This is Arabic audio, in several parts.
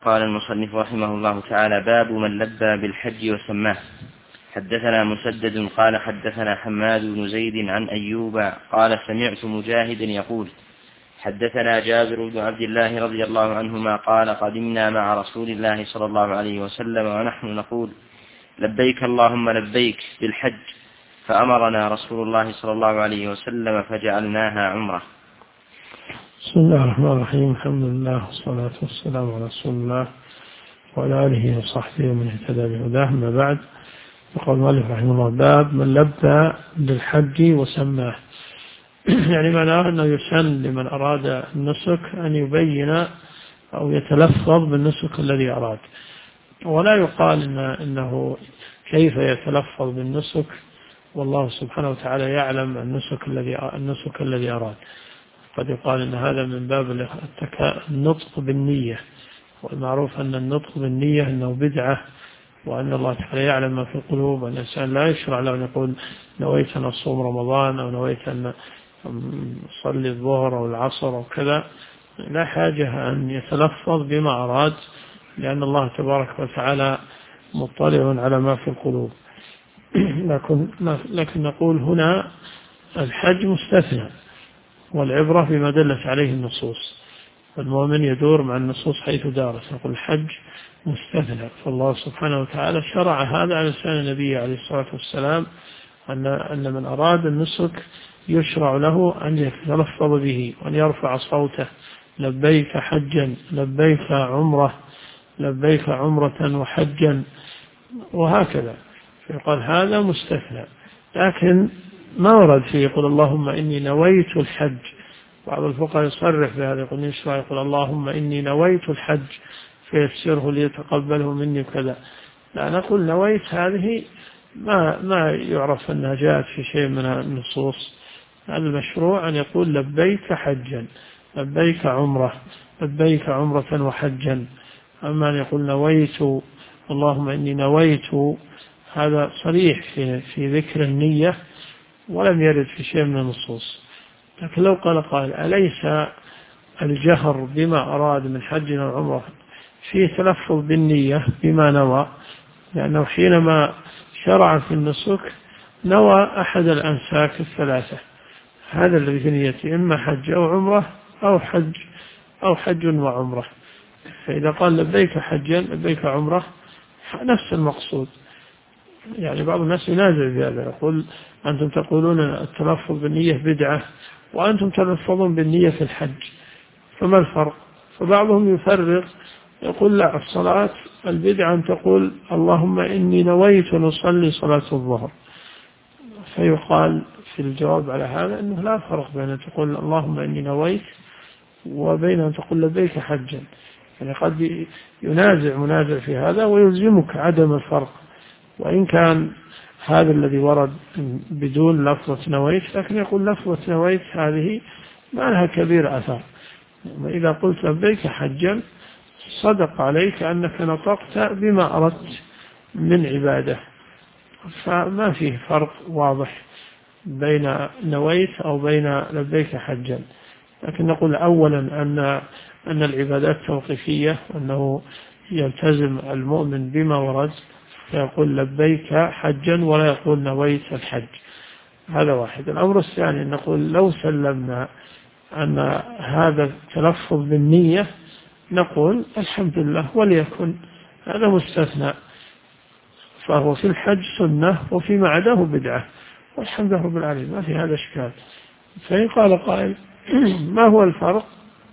قال المصنف رحمه الله تعالى: باب من لبى بالحج وسماه. حدثنا مسدد قال حدثنا حماد بن زيد عن أيوب قال سمعت مجاهدا يقول: حدثنا جابر بن عبد الله رضي الله عنهما قال: قدمنا مع رسول الله صلى الله عليه وسلم ونحن نقول: لبيك اللهم لبيك بالحج، فأمرنا رسول الله صلى الله عليه وسلم فجعلناها عمرة. بسم الله الرحمن الرحيم. الحمد لله والصلاة والسلام على رسول الله وعلى آله وصحبه ومن اهتدى بهداه. أما بعد، يقول المؤلف رحمه الله: باب من لبى بالحج وسماه. يعني معناه أنه يسن لمن أراد النسك أن يبين أو يتلفظ بالنسك الذي أراد، ولا يقال إنه كيف يتلفظ بالنسك، والله سبحانه وتعالى يعلم النسك الذي أراد. قد يقال إن هذا من باب النطق بالنية، والمعروف أن النطق بالنية أنه بدعة، وأن الله تعالى يعلم ما في القلوب، وأن الإنسان لا يشرع له أن يقول نويت أن أصوم رمضان أو نويت أن أصلي الظهر أو العصر أو كذا. لا حاجة أن يتلفظ بما أراد، لأن الله تبارك وتعالى مطلع على ما في القلوب. لكن نقول هنا الحج مستثنى، والعبرة بما دلت عليه النصوص، المؤمن يدور مع النصوص حيث دارت. نقول الحج مستثنى، فالله سبحانه وتعالى شرع هذا على لسان النبي عليه الصلاة والسلام، أن من أراد النسك يشرع له أن يتلفظ به وأن يرفع صوته: لبيك حجا، لبيك عمرة، لبيك عمرة وحجا، وهكذا. فيقال هذا مستثنى، لكن ما ورد فيه يقول اللهم إني نويت الحج. بعض الفقهاء يصرح بهذا، يقول اللهم إني نويت الحج فيسره ليتقبله مني كذا. لا، نقول نويت هذه ما يعرف أنها جاءت في شيء من النصوص. هذا المشروع أن يقول لبيك حجا، لبيك عمرة، لبيك عمرة وحجا. أما أن يقول نويت، اللهم إني نويت، هذا صريح في ذكر النية، ولم يرد في شيء من النصوص. لكن لو قال أليس الجهر بما أراد من حج أو عمرة فيه تلفظ بالنية بما نوى؟ لأنه حينما شرع في النسك نوى أحد الأنساك الثلاثة، هذا الذي في نيته إما حج أو عمرة أو حج وعمرة. فإذا قال لبيك حجا، لبيك عمرة، نفس المقصود. يعني بعض الناس ينازع بهذا، يقول أنتم تقولون التلفظ بالنية بدعة، وأنتم تلفظون بالنية في الحج، فما الفرق؟ فبعضهم يفرق، يقول لا، الصلاة البدعة أن تقول اللهم إني نويت أن أصلي صلاة الظهر. فيقال في الجواب على هذا أنه لا فرق بين أن تقول اللهم إني نويت وبين أن تقول لبيك حجا. يعني قد ينازع منازع في هذا ويلزمك عدم الفرق، وإن كان هذا الذي ورد بدون لفظة نويت، لكن يقول لفظة نويت هذه ما لها كبير أثر. إذا قلت لبيك حجا صدق عليك أنك نطقت بما أردت من عبادة، فما فيه فرق واضح بين نويت أو بين لبيك حجا. لكن نقول أولا أن العبادات توقيفية، وأنه يلتزم المؤمن بما ورد، فيقول لبيك حجا ولا يقول نويت الحج. هذا واحد. الأمر الثاني نقول لو سلمنا أن هذا تلفظ بالنية، نقول الحمد لله وليكن، هذا مستثنى، فهو في الحج سنة وفيما عداه بدعة، والحمد لله رب العالمين، ما في هذا إشكال. فإن قال قائل ما هو الفرق؟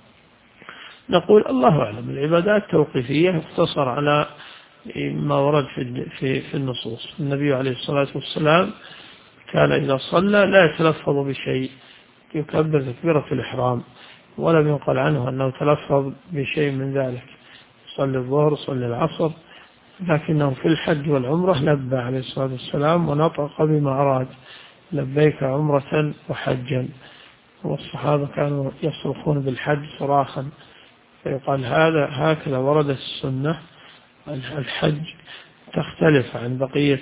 نقول الله أعلم. العبادات توقيفية، اقتصر على ما ورد في النصوص. النبي عليه الصلاة والسلام كان إذا صلى لا يتلفظ بشيء، يكبر تكبيرة الإحرام، ولم ينقل عنه أنه تلفظ بشيء من ذلك، صلي الظهر صلي العصر. لكنه في الحج والعمرة لبى عليه الصلاة والسلام ونطق بما أراد: لبيك عمرة وحجا. والصحابة كانوا يصرخون بالحج صراخا، فيقال هكذا وردت السنة. الحج تختلف عن بقية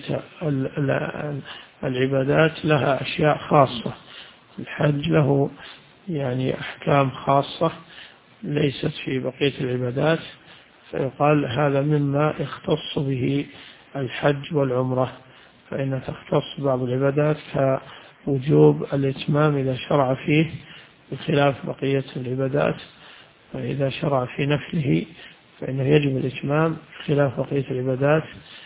العبادات، لها أشياء خاصة. الحج له يعني أحكام خاصة ليست في بقية العبادات، فيقال هذا مما يختص به الحج والعمرة، فإن تختص بعض العبادات كوجوب الإتمام إذا شرع فيه بخلاف بقية العبادات، فإذا شرع في نفله فإنه يجب الإتمام بخلاف بقية العبادات.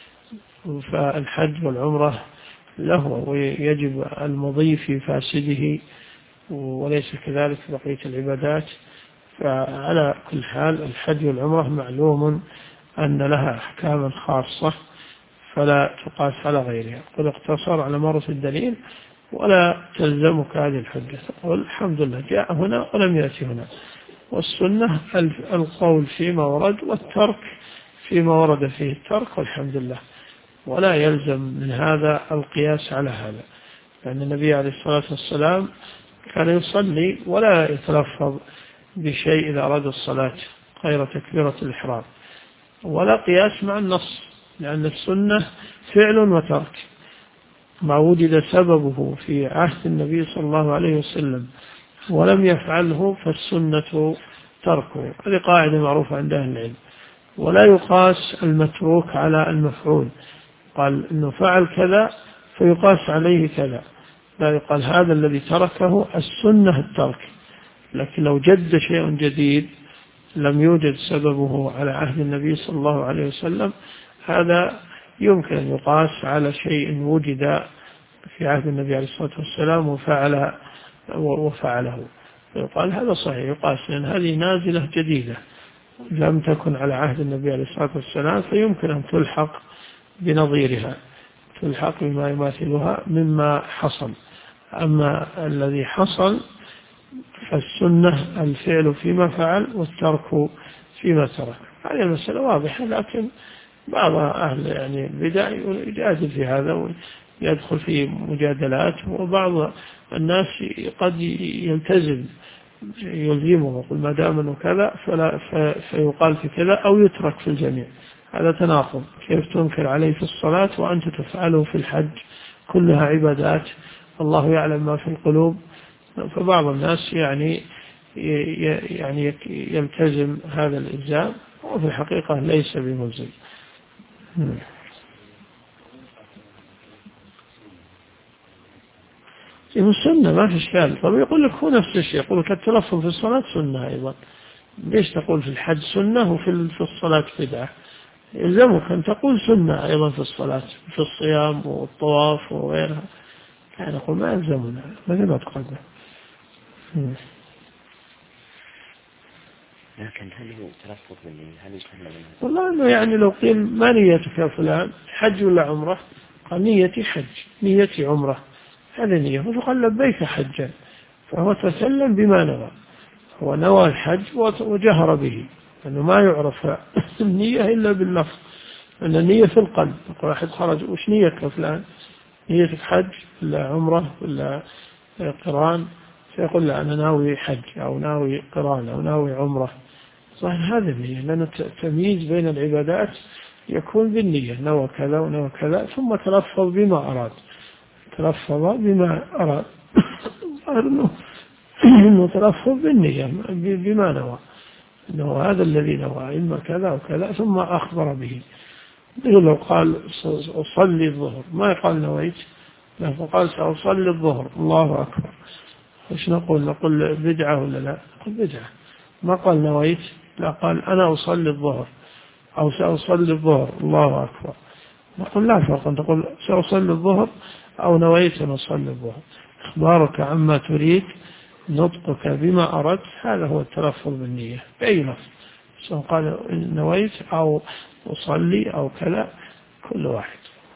فالحج والعمرة له ويجب المضي في فاسده وليس كذلك بقية العبادات. فعلى كل حال الحج والعمرة معلوم أن لها أحكاما خاصة فلا تقاس على غيرها. قل اقتصر على مرة الدليل ولا تلزمك هذه الحجة، والحمد لله جاء هنا ولم يأتي هنا. والسنة القول فيما ورد والترك فيما ورد فيه الترك، والحمد لله، ولا يلزم من هذا القياس على هذا، لأن النبي عليه الصلاة والسلام كان يصلي ولا يتلفظ بشيء إذا أراد الصلاة غير تكبيرة الإحرام، ولا قياس مع النص، لأن السنة فعل وترك، ما وجد سببه في عهد النبي صلى الله عليه وسلم ولم يفعله فالسنة تركه. هذه قاعدة معروفة عند أهل العلم. ولا يقاس المتروك على المفعول، قال إنه فعل كذا فيقاس عليه كذا، لا يقال هذا الذي تركه السنة الترك. لكن لو جد شيء جديد لم يوجد سببه على عهد النبي صلى الله عليه وسلم، هذا يمكن أن يقاس على شيء وجد في عهد النبي عليه الصلاة والسلام وفعله، يقال هذا صحيح يقاس، لأن هذه نازلة جديدة لم تكن على عهد النبي عليه الصلاة والسلام، فيمكن أن تلحق بنظيرها، تلحق بما يماثلها مما حصل. أما الذي حصل فالسنة الفعل فيما فعل والترك فيما ترك. هذه المسألة واضحة، لكن بعض أهل البدع يجادل في هذا ويدخل في مجادلات، وبعض الناس قد يلزمه ويقول ما دام أنه كذا فيقال في كذا أو يترك في الجميع. هذا تناقض، كيف تنكر عليه في الصلاة وأنت تفعله في الحج؟ كلها عبادات، الله يعلم ما في القلوب. فبعض الناس يعني يلتزم هذا الإلزام وفي الحقيقة ليس بملزم. إنه سنة ما في إشكال. طب يقول لك هو نفس الشيء، يقول لك التلفظ في الصلاة سنة أيضا، ليش تقول في الحج سنة وفي الصلاة بدعة؟ يلزمك أن تقول سنة أيضا في الصلاة، في الصيام والطواف وغيرها. يعني نقول ما يلزمنا، ما تقدم. لكن هل هو تلفظ مني؟ هل يسمى؟ والله إنه يعني لو قيل ما نيتك يا فلان حج ولا عمرة؟ قال نيتي حج، نيتي عمرة، هذا نية، فقال لبيك حجا، فهو تسلم بما نوى، هو نوى الحج وجهر به، لأنه ما يعرف النية إلا باللفظ، أن النية في القلب. واحد خرج وش نيتك يا فلان؟ نيتك حج ولا عمرة ولا قران؟ فيقول لا أنا ناوي حج أو ناوي قران أو ناوي عمرة. صحيح هذا النية، لأن التمييز بين العبادات يكون بالنية، نوى كذا ونوى كذا ثم تلفظ بما أراد، تلفظ بما أراد إنه تلفظ بالنية بما نوى، إنه هذا الذي نوى إما كذا وكذا ثم أخبر به. لو قال أصلي الظهر ما يقال نويت، لا، فقال سأصلي الظهر الله أكبر، وش نقول بدعة ولا لا؟ نقول بدعة. ما قال نويت، لا، قال أنا أصلي الظهر أو سأصلي الظهر الله أكبر، نقول لا فرق أن تقول سأصلي الظهر أو نويت أن أصلي الظهر. إخبارك عما تريد، نطقك بما أردت، هذا هو التلفظ بالنية بأي لفظ، سواء قال نويت أو أصلي أو كذا، كل واحد.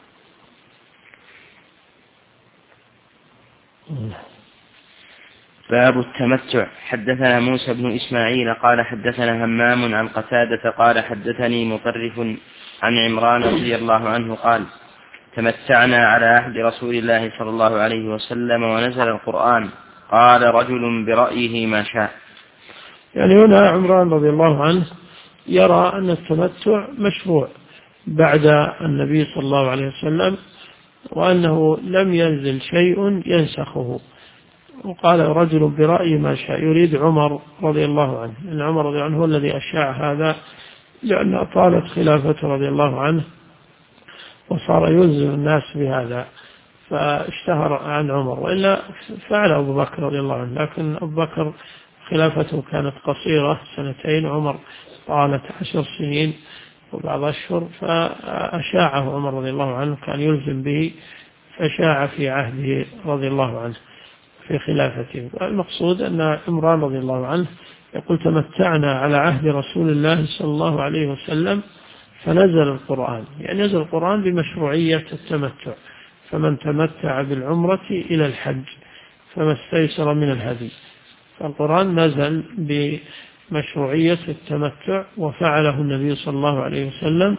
باب التمتع. حدثنا موسى بن إسماعيل قال حدثنا همام عن قتادة قال حدثني مطرف عن عمران رضي الله عنه قال تمتعنا على عهد رسول الله صلى الله عليه وسلم ونزل القرآن، قال رجل برأيه ما شاء. يعني هنا عمران رضي الله عنه يرى أن التمتع مشروع بعد النبي صلى الله عليه وسلم، وأنه لم ينزل شيء ينسخه. وقال رجل برأي ما شاء، يريد عمر رضي الله عنه، إن عمر رضي الله عنه هو الذي أشاع هذا لأن طالت خلافته رضي الله عنه وصار يلزم الناس بهذا فاشتهر عن عمر، وإلا فعل أبو بكر رضي الله عنه، لكن أبو بكر خلافته كانت قصيرة 2، عمر طالت 10 سنين وبعض أشهر، فأشاعه عمر رضي الله عنه، كان يلزم به فشاع في عهده رضي الله عنه في خلافته. المقصود أن عمران رضي الله عنه يقول تمتعنا على عهد رسول الله صلى الله عليه وسلم فنزل القرآن، يعني نزل القرآن بمشروعية التمتع، فمن تمتع بالعمرة إلى الحج فما استيسر من الهدي، فالقرآن نزل بمشروعية التمتع وفعله النبي صلى الله عليه وسلم،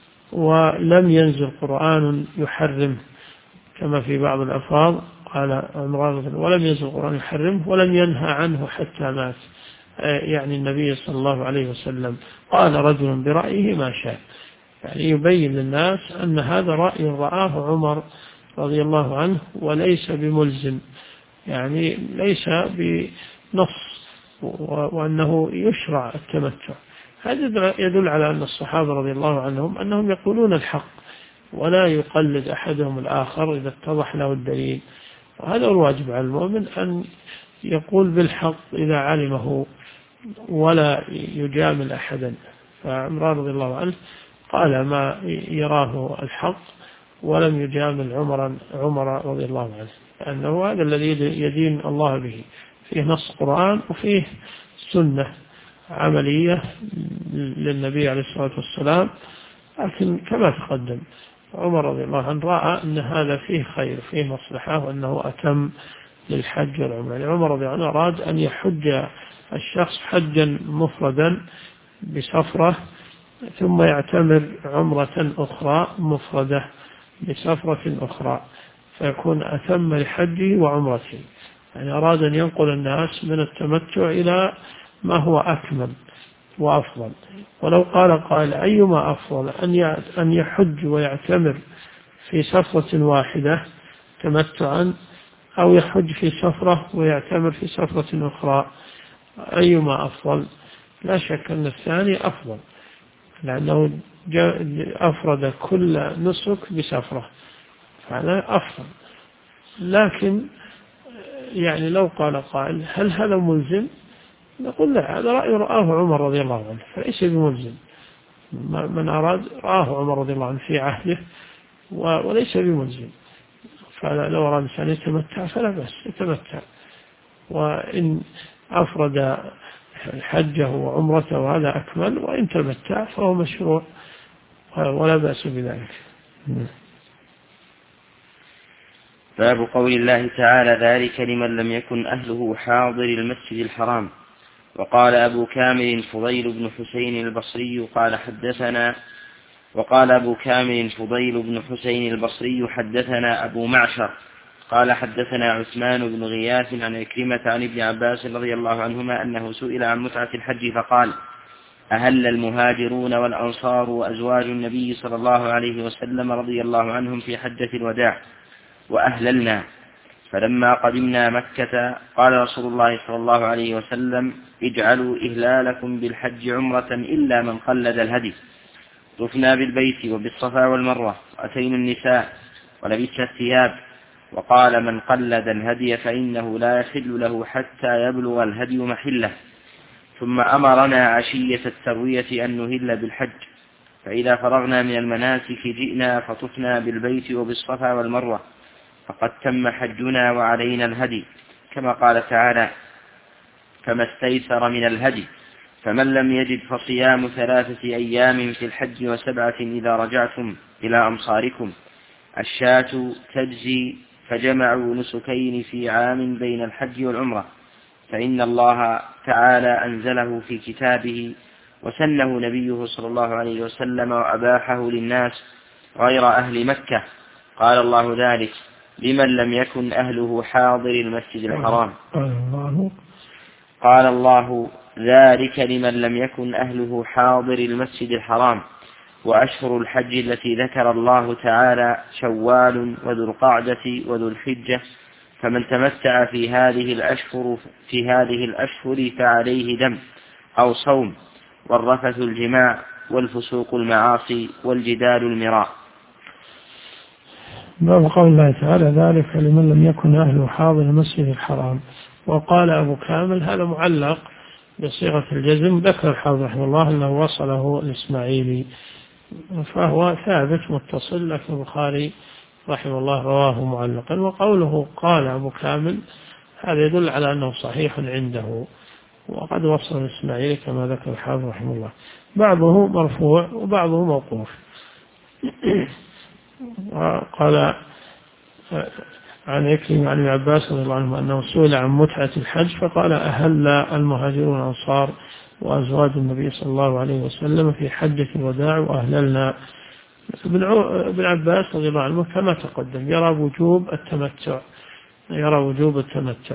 ولم ينزل قرآن يحرم كما في بعض الألفاظ قال عمران، ولم ينزل القرآن يحرمه ولم ينهى عنه حتى مات، يعني النبي صلى الله عليه وسلم قال رجل برأيه ما شاء، يعني يبين للناس أن هذا رأي رآه عمر رضي الله عنه وليس بملزم، يعني ليس بنص، وأنه يشرع التمتع. هذا يدل على أن الصحابة رضي الله عنهم أنهم يقولون الحق ولا يقلد أحدهم الآخر إذا اتضح له الدليل، وهذا هو الواجب على المؤمن أن يقول بالحق إذا علمه ولا يجامل أحدا. فعمران رضي الله عنه قال ما يراه الحق ولم يجامل عمر رضي الله عنه، لأنه هذا الذي يدين الله به، فيه نص قرآن وفيه سنة عملية للنبي عليه الصلاة والسلام. لكن كما تقدم عمر رضي الله عنه رأى أن هذا فيه خير فيه مصلحة وأنه أتم للحج والعمرة. يعني عمر رضي الله عنه أراد أن يحج الشخص حجا مفردا بسفرة ثم يعتمر عمرة أخرى مفردة بسفرة أخرى فيكون أتم لحجه وعمرته، يعني أراد أن ينقل الناس من التمتع إلى ما هو أكمل وأفضل. ولو قال أيما أفضل أن يحج ويعتمر في سفرة واحدة تمتعا أو يحج في سفرة ويعتمر في سفرة أخرى، أيما أفضل؟ لا شك أن الثاني أفضل، لأنه أفرد كل نسك بسفرة، فهذا أفضل. لكن يعني لو قال قائل هل هذا ملزم؟ نقول لا، هذا رأي رآه عمر رضي الله عنه فليس بملزم، من أراد رآه عمر رضي الله عنه في عهده وليس بملزم، فلو أراد الإنسان يتمتع فلا بأس يتمتع، وإن أفرد حجه وعمرته وهذا أكمل، وإن تمتع فهو مشروع ولا بأس بذلك. باب قول الله تعالى ذلك لمن لم يكن أهله حاضر المسجد الحرام. وقال أبو كامل فضيل بن حسين البصري وقال أبو كامل فضيل بن حسين البصري حدثنا أبو معشر قال حدثنا عثمان بن غياث عن عكرمة عن ابن عباس رضي الله عنهما أنه سئل عن متعة الحج فقال أهل المهاجرون والأنصار وأزواج النبي صلى الله عليه وسلم رضي الله عنهم في حجة الوداع وأهللنا، فلما قدمنا مكة قال رسول الله صلى الله عليه وسلم اجعلوا إهلالكم بالحج عمرة إلا من قلد الهدي. طفنا بالبيت وبالصفا والمروة وأتينا النساء ولبسنا الثياب، وقال من قلد الهدي فإنه لا يحل له حتى يبلغ الهدي محله. ثم أمرنا عشية التروية أن نهل بالحج، فإذا فرغنا من المناسك جئنا فطفنا بالبيت وبالصفا والمروة، فقد تم حجنا وعلينا الهدي، كما قال تعالى فما استيسر من الهدي، فمن لم يجد فصيام 3 أيام في الحج و7 إذا رجعتم إلى أمصاركم. الشاة تجزي، فجمعوا نسكين في عام بين الحج والعمرة، فإن الله تعالى أنزله في كتابه وسنه نبيه صلى الله عليه وسلم وأباحه للناس غير أهل مكة. قال الله ذلك لمن لم يكن أهله حاضر المسجد الحرام. قال الله ذلك لمن لم يكن أهله حاضر المسجد الحرام. وأشهر الحج التي ذكر الله تعالى شوال وذو القعدة وذو الحجة، فمن تمتع في هذه الأشهر فعليه دم أو صوم، والرفث الجماع والفسوق المعاصي والجدال المراء. باب قول الله تعالى ذلك لمن لم يكن أهله حاضر المسجد الحرام. وقال أبو كامل هذا معلق بصيغة الجزم، ذكر الحافظ رحمه الله أنه وصله الإسماعيلي فهو ثابت متصل، لكن البخاري رحمه الله رواه معلقا. وقوله قال أبو كامل هذا يدل على أنه صحيح عنده، وقد وصل الإسماعيلي كما ذكر الحافظ رحمه الله، بعضه مرفوع وبعضه موقوف. قال عن عكرمة عن ابن عباس رضي الله عنه أنه سئل عن متعة الحج فقال أهل المهاجرون الأنصار وأزواج النبي صلى الله عليه وسلم في حجة الوداع وأهللنا. ابن عباس رضي الله عنه كما تقدم يرى وجوب التمتع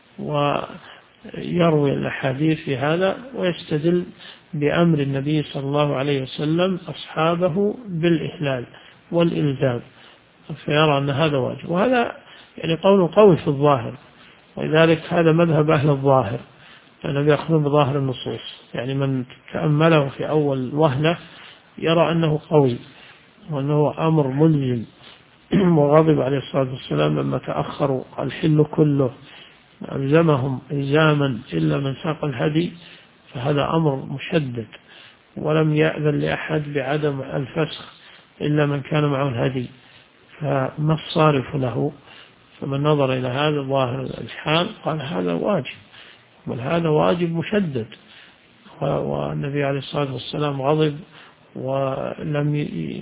ويروي الأحاديث في هذا، ويستدل بأمر النبي صلى الله عليه وسلم أصحابه بالإهلال والإلزام، فيرى أن هذا واجب. وهذا يعني قول قوي في الظاهر، ولذلك هذا مذهب أهل الظاهر لأنهم يأخذون بظاهر النصوص. يعني من تأمله في أول وهلة يرى أنه قوي وأنه أمر ملزم، وغضب عليه الصلاة والسلام لما تأخروا الحل كله ألزمهم إلزاما إلا من ساق الهدي، فهذا أمر مشدد، ولم يأذن لأحد بعدم الفسخ إلا من كان معه الهدي، فما الصارف له؟ فمن نظر إلى هذا ظاهر الحال قال هذا واجب، بل هذا واجب مشدد، والنبي عليه الصلاة والسلام غضب ولم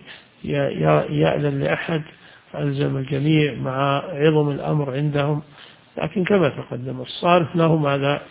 يأذن لأحد، ألزم الجميع مع عظم الأمر عندهم. لكن كما تقدم الصارف لهم هذا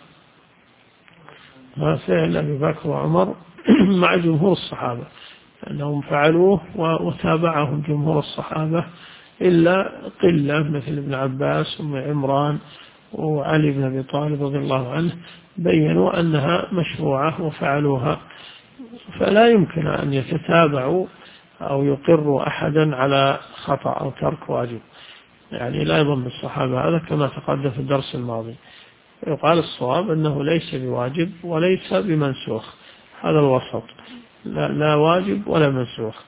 ما فعل أبي بكر وعمر مع جمهور الصحابة، أنهم فعلوه وتابعهم جمهور الصحابة إلا قلة مثل ابن عباس وعمران وعلي بن أبي طالب رضي الله عنه بيّنوا أنها مشروعة وفعلوها، فلا يمكن أن يتتابعوا أو يقروا أحدا على خطأ أو ترك واجب، يعني لا يظن الصحابة هذا كما تقدم في الدرس الماضي. يقال الصواب أنه ليس بواجب وليس بمنسوخ، هذا الوسط، لا واجب ولا منسوخ.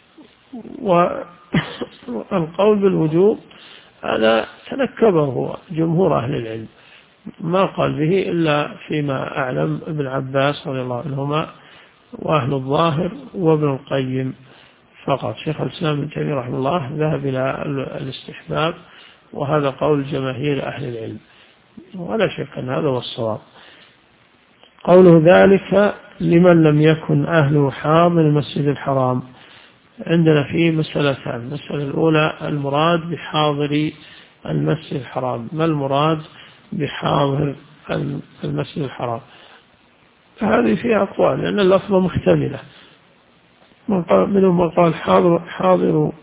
والقول بالوجوب هذا تنكبه جمهور أهل العلم، ما قال به إلا فيما أعلم ابن عباس رضي الله عنهما وأهل الظاهر وابن القيم فقط. شيخ الإسلام ابن تيمية رحمه الله ذهب إلى الاستحباب، وهذا قول جماهير أهل العلم، ولا شك أن هذا هو الصواب. قوله ذلك لمن لم يكن أهله حاضر المسجد الحرام، عندنا فيه مسألتان. المسألة الأولى المراد بحاضر المسجد الحرام، ما المراد بحاضر المسجد الحرام؟ هذه فيها أقوال لأن اللفظة محتملة، منهم من قال حاضر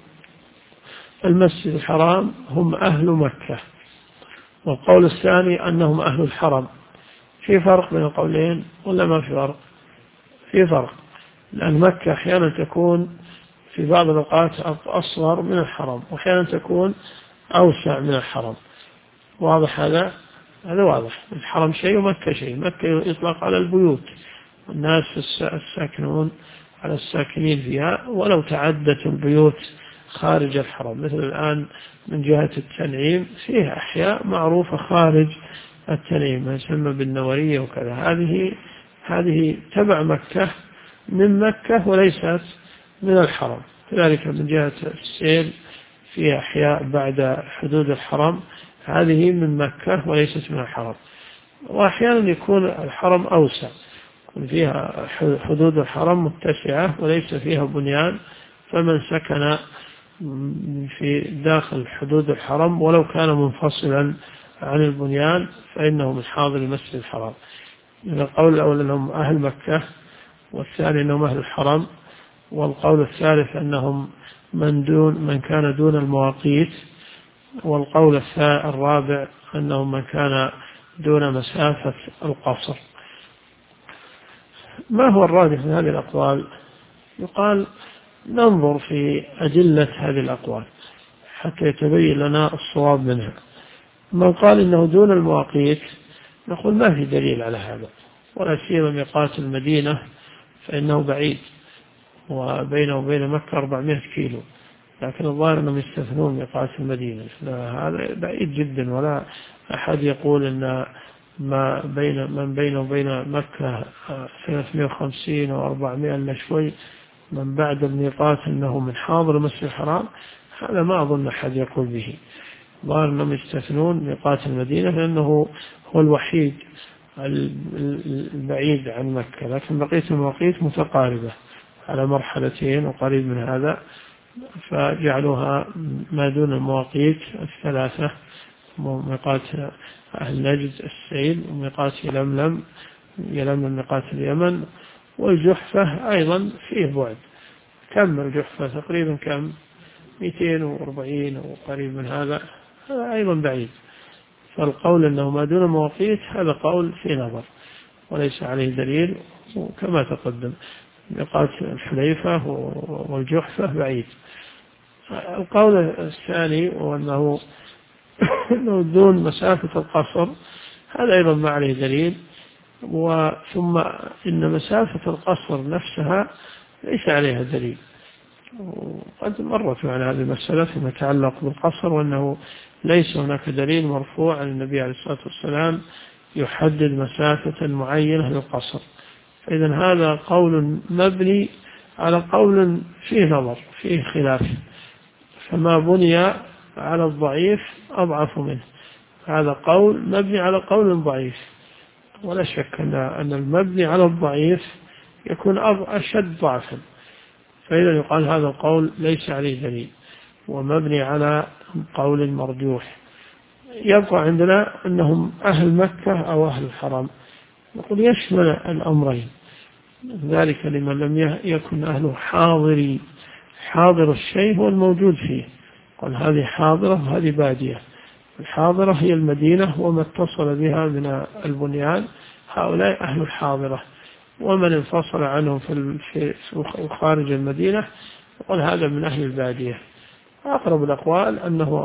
المسجد الحرام هم أهل مكة، والقول الثاني أنهم أهل الحرم. في فرق بين القولين ولا ما في فرق؟ في فرق، لأن مكة أحيانا تكون في بعض الأوقات أصغر من الحرم، وأحيانا تكون أوسع من الحرم. واضح هذا واضح. الحرم شيء ومكة شيء. مكة يطلق على البيوت والناس الساكنون على الساكنين فيها، ولو تعدت البيوت خارج الحرم، مثل الآن من جهة التنعيم فيه أحياء معروفة خارج التنعيم ما يسمى بالنورية وكذا، هذه تبع مكة من مكة وليست من الحرم. كذلك من جهة السيل فيها أحياء بعد حدود الحرم، هذه من مكة وليست من الحرم. وأحيانا يكون الحرم أوسع، يكون فيها حدود الحرم متسعة وليس فيها بنيان، فمن سكن في داخل حدود الحرم ولو كان منفصلا عن البنيان فإنه من حاضر المسجد الحرام. القول الأول أنهم أهل مكة، والثاني أنهم أهل الحرم، والقول الثالث أنهم من كان دون المواقيت، والقول الرابع أنهم من كان دون مسافة القصر. ما هو الراجح من هذه الأقوال؟ يقال ننظر في أدلة هذه الأقوال حتى يتبين لنا الصواب منها. من قال إنه دون المواقيت نقول ما في دليل على هذا، ولا سيما ميقات المدينة فإنه بعيد، وبينه وبين مكة 400 كيلو، لكن الظاهر أنهم يستثنون ميقات المدينة. هذا بعيد جدا، ولا أحد يقول أن ما بين من بينه وبين مكة 350 أو 400 إلا شوي من بعد الميقات أنه من حاضر المسجد الحرام، هذا ما أظن أحد يقول به. ظاهر أنهم يستثنون ميقات المدينة لأنه هو الوحيد البعيد عن مكة، لكن بقية المواقيت متقاربة على مرحلتين وقريب من هذا، فجعلوها ما دون المواقيت الثلاثة: ميقات أهل نجد السيل، وميقات يلملم ميقات اليمن، والجحفة أيضا فيه بعد. كم الجحفة؟ تقريبا كم 240 أو قريب من هذا أيضا بعيد. فالقول أنه ما دون المواقيت هذا قول في نظر وليس عليه دليل، وكما تقدم ميقات الحليفة والجحفة بعيد. القول الثاني وأنه دون مسافة القصر، هذا أيضا ما عليه دليل. ثم إن مسافة القصر نفسها ليس عليها دليل، وقد مرت معنا هذه المسألة فيما يتعلق بالقصر، وأنه ليس هناك دليل مرفوع عن النبي عليه الصلاة والسلام يحدد مسافة معينة للقصر. فإذا هذا قول مبني على قول فيه نظر فيه خلاف، فما بني على الضعيف أضعف منه. هذا قول مبني على قول ضعيف، ولا شك أن المبني على الضعيف يكون أشد ضعفا، فإذا يقال هذا القول ليس عليه دليل ومبني على قول مرجوح. يبقى عندنا أنهم أهل مكة أو أهل الحرم، نقول يشمل الأمرين، ذلك لمن لم يكن أهله حاضر الشيء هو الموجود فيه. قال هذه حاضرة وهذه بادية. الحاضرة هي المدينة وما اتصل بها من البنيان، هؤلاء أهل الحاضرة. ومن انفصل عنهم في خارج المدينة قال هذا من أهل البادية. أقرب الأقوال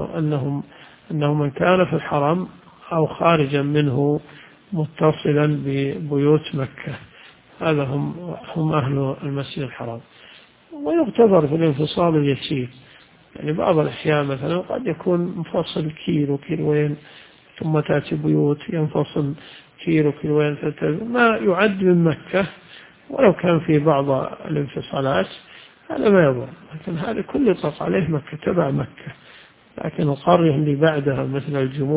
أنه من كان في الحرم أو خارجا منه متصلا ببيوت مكة، هذا هم أهل المسجد الحرام. ويغتفر في الانفصال اليسير، يعني بعض الأحيان مثلا قد يكون منفصل كيلوين ثم تأتي بيوت ينفصل كيلوين ما يعد من مكة، ولو كان في بعض الانفصالات هذا ما يضر، لكن هذا كل يطلق عليه مكة تبع مكة. لكن القرية اللي بعدها مثل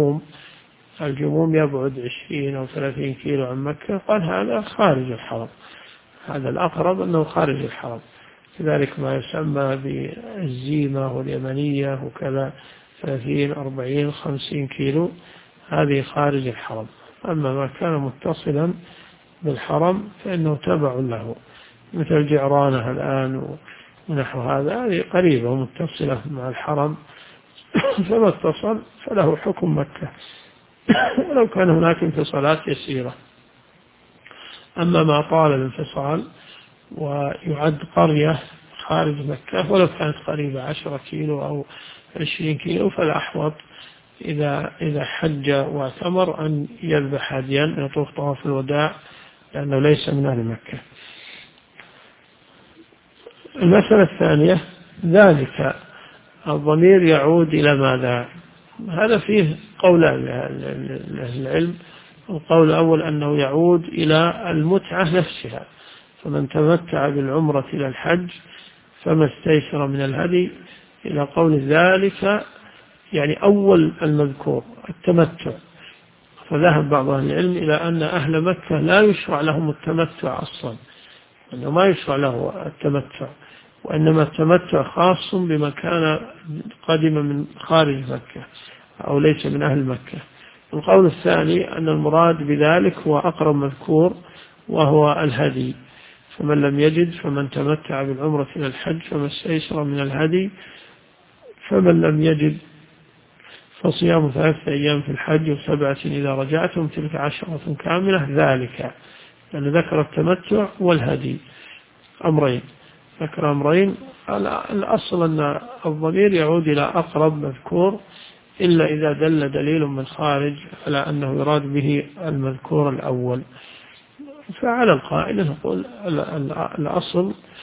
الجموم يبعد 20 أو 30 كيلو عن مكة، قال هذا خارج الحرم، هذا الأقرب أنه خارج الحرم. كذلك ما يسمى بالزيمة واليمنية وكذا 30 40 50 كيلو، هذه خارج الحرم. أما ما كان متصلا بالحرم فإنه تبع له، مثل جعرانة الآن ونحو هذه قريبة ومتصلة مع الحرم، فما اتصل فله حكم مكة ولو كان هناك انفصالات يسيرة. أما ما طال الانفصال ويعد قرية خارج مكة ولو كانت قريبة 10 كيلو أو 20 كيلو، فالأحوط إذا حج واعتمر أن يذبح هديا يطوف طواف الوداع، لأنه ليس من أهل مكة. المسألة الثانية ذلك الضمير يعود إلى ماذا؟ هذا فيه قولان للعلم. القول الأول أنه يعود إلى المتعة نفسها، فمن تمتع بالعمرة إلى الحج فما استيسر من الهدي، إلى قول ذلك يعني أول المذكور التمتع. فذهب بعض أهل العلم إلى أن أهل مكة لا يشرع لهم التمتع أصلا، أنه ما يشرع له التمتع، وإنما التمتع خاص بما كان قادم من خارج مكة أو ليس من أهل مكة. القول الثاني أن المراد بذلك هو أقرب مذكور وهو الهدي، فمن لم يجد فمن تمتع بالعمرة إلى الحج فما استيسر من الهدي، فمن لم يجد فصيام 3 أيام في الحج و7 إذا رجعتم تلك 10 كاملة، ذلك لأن ذكر التمتع والهدي أمرين، ذكر أمرين. الأصل أن الضمير يعود إلى أقرب مذكور إلا إذا دل دليل من خارج على أنه يراد به المذكور الأول. فعلى القائل نقول الأصل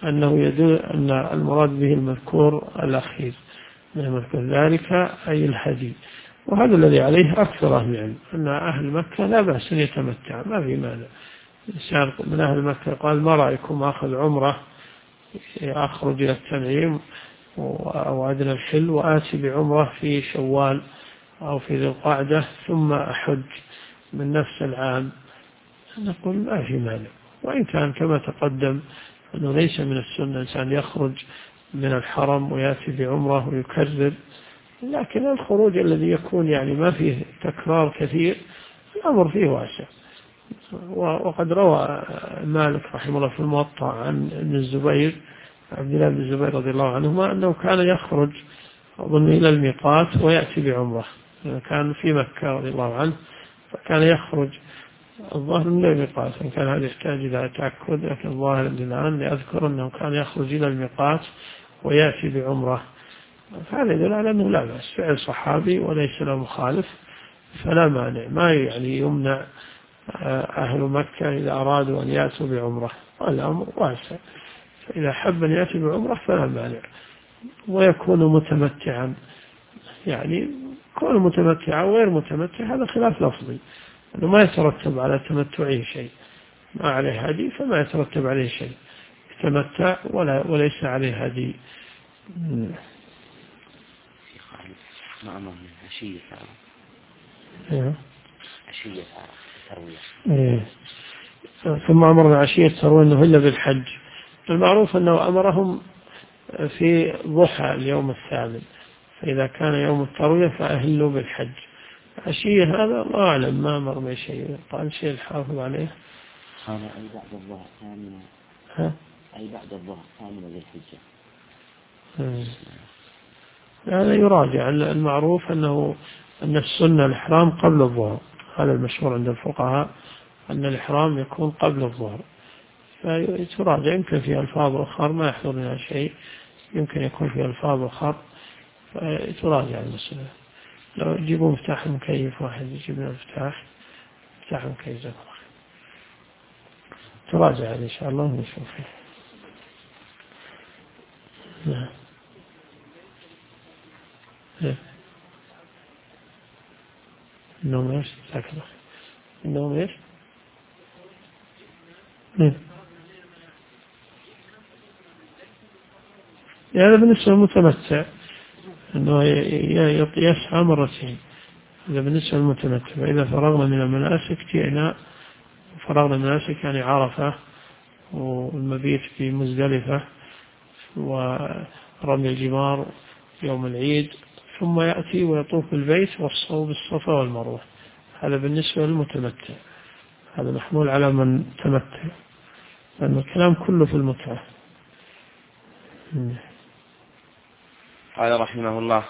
أنه يدل أن المراد به المذكور الأخير من المذكور ذلك أي الهدي. وهذا الذي عليه أكثر أهل العلم أن أهل مكة لا بأس أن يتمتع، ما في مانع. إنسان من أهل مكة قال ما رأيكم أخذ عمرة أخرج إلى التنعيم أو أدنى الحل وآتي بعمرة في شوال أو في ذي القعدة ثم أحج من نفس العام، نقول ما في مانع. وإن كان كما تقدم أنه ليس من السنة إنسان يخرج من الحرم ويأتي بعمرة ويكرر، لكن الخروج الذي يكون يعني ما فيه تكرار كثير الأمر فيه واسع. وقد روى مالك رحمه الله في الموطأ عن ابن الزبير عبد الله بن الزبير رضي الله عنهما أنه كان يخرج أظن إلى الميقات ويأتي بعمرة، كان في مكة رضي الله عنه فكان يخرج الظاهر من الميقات، إن كان هذا يحتاج إلى تأكد، لكن الظاهر الآن لأذكر أنه كان يخرج إلى الميقات ويأتي بعمرة. فهذا يدل على أنه لا بأس، فعل صحابي وليس له مخالف، فلا مانع، ما يعني يمنع أهل مكة إذا أرادوا أن يأتوا بعمرة، والأمر واسع. فإذا حب أن يأتي بعمرة فلا مانع، ويكون متمتعا. يعني كون متمتعا وغير متمتع هذا خلاف لفظي، أنه ما يترتب على تمتعه شيء، ما عليه هدي فما يترتب عليه شيء، يتمتع وليس عليه هدي. ما أمر من عشية تروية. ثم أمرنا عشية تروية أنه إلا بالحج. المعروف أنه أمرهم في ضحى اليوم الثامن، فإذا كان يوم التروية فأهلوا بالحج. عشية هذا الله أعلم، ما أمر بشيء، قال شيء الحافظ عليه قال أي بعد الظهر ثامنة، أي بعد الظهر ثامنة للحجة. هذا يراجع. المعروف أن السنة الإحرام قبل الظهر، هذا المشهور عند الفقهاء أن الإحرام يكون قبل الظهر، فتراجع. يمكن في ألفاظ أخرى ما يحضر منها شيء، يمكن يكون في ألفاظ أخرى، فتراجع المسألة. لو يجيبوا مفتاح مكيف، واحد يجيب لنا مفتاح مكيف تراجع إن شاء الله ونشوف. نعم. النوم ايش؟ ساكنة النوم ايش؟ هذا بالنسبة للمتمتع أنه يسعى مرتين، هذا بالنسبة للمتمتع. فإذا فرغنا من المناسك جئنا، فرغنا من المناسك يعني عرفة والمبيت في مزدلفة ورمي الجمار يوم العيد، ثم يأتي ويطوف بالبيت والصوم بالصفا والمروة. هذا بالنسبة للمتمتع، هذا محمول على من تمتع، لأن الكلام كله في المتعة. قال رحمه الله: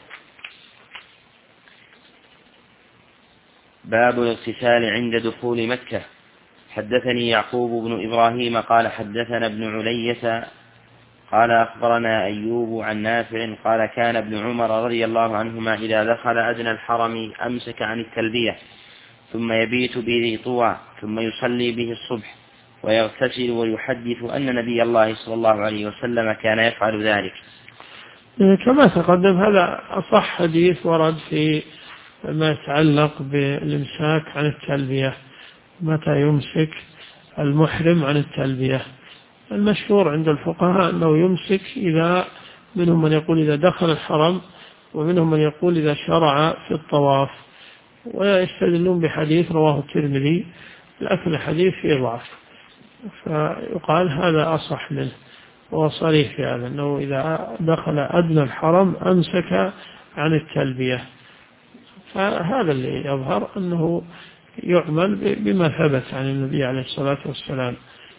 باب الاغتسال عند دخول مكة. حدثني يعقوب بن إبراهيم قال حدثنا ابن علية قال أخبرنا أيوب عن نافع قال كان ابن عمر رضي الله عنهما إذا دخل أدنى الحرم أمسك عن التلبية، ثم يبيت بذي طوى، ثم يصلي به الصبح ويغتسل ويحدث أن نبي الله صلى الله عليه وسلم كان يفعل ذلك. كما تقدم هذا أصح حديث ورد في ما يتعلق بالإمساك عن التلبية، متى يمسك المحرم عن التلبية. المشهور عند الفقهاء أنه يمسك إذا، منهم من يقول إذا دخل الحرم، ومنهم من يقول إذا شرع في الطواف، ويستدلون بحديث رواه الترمذي لكن الحديث فيه ضعف، فيقال هذا أصح منه، وهو صريح في هذا أنه إذا دخل أدنى الحرم أمسك عن التلبية. فهذا اللي يظهر أنه يعمل بما ثبت عن النبي عليه الصلاة والسلام،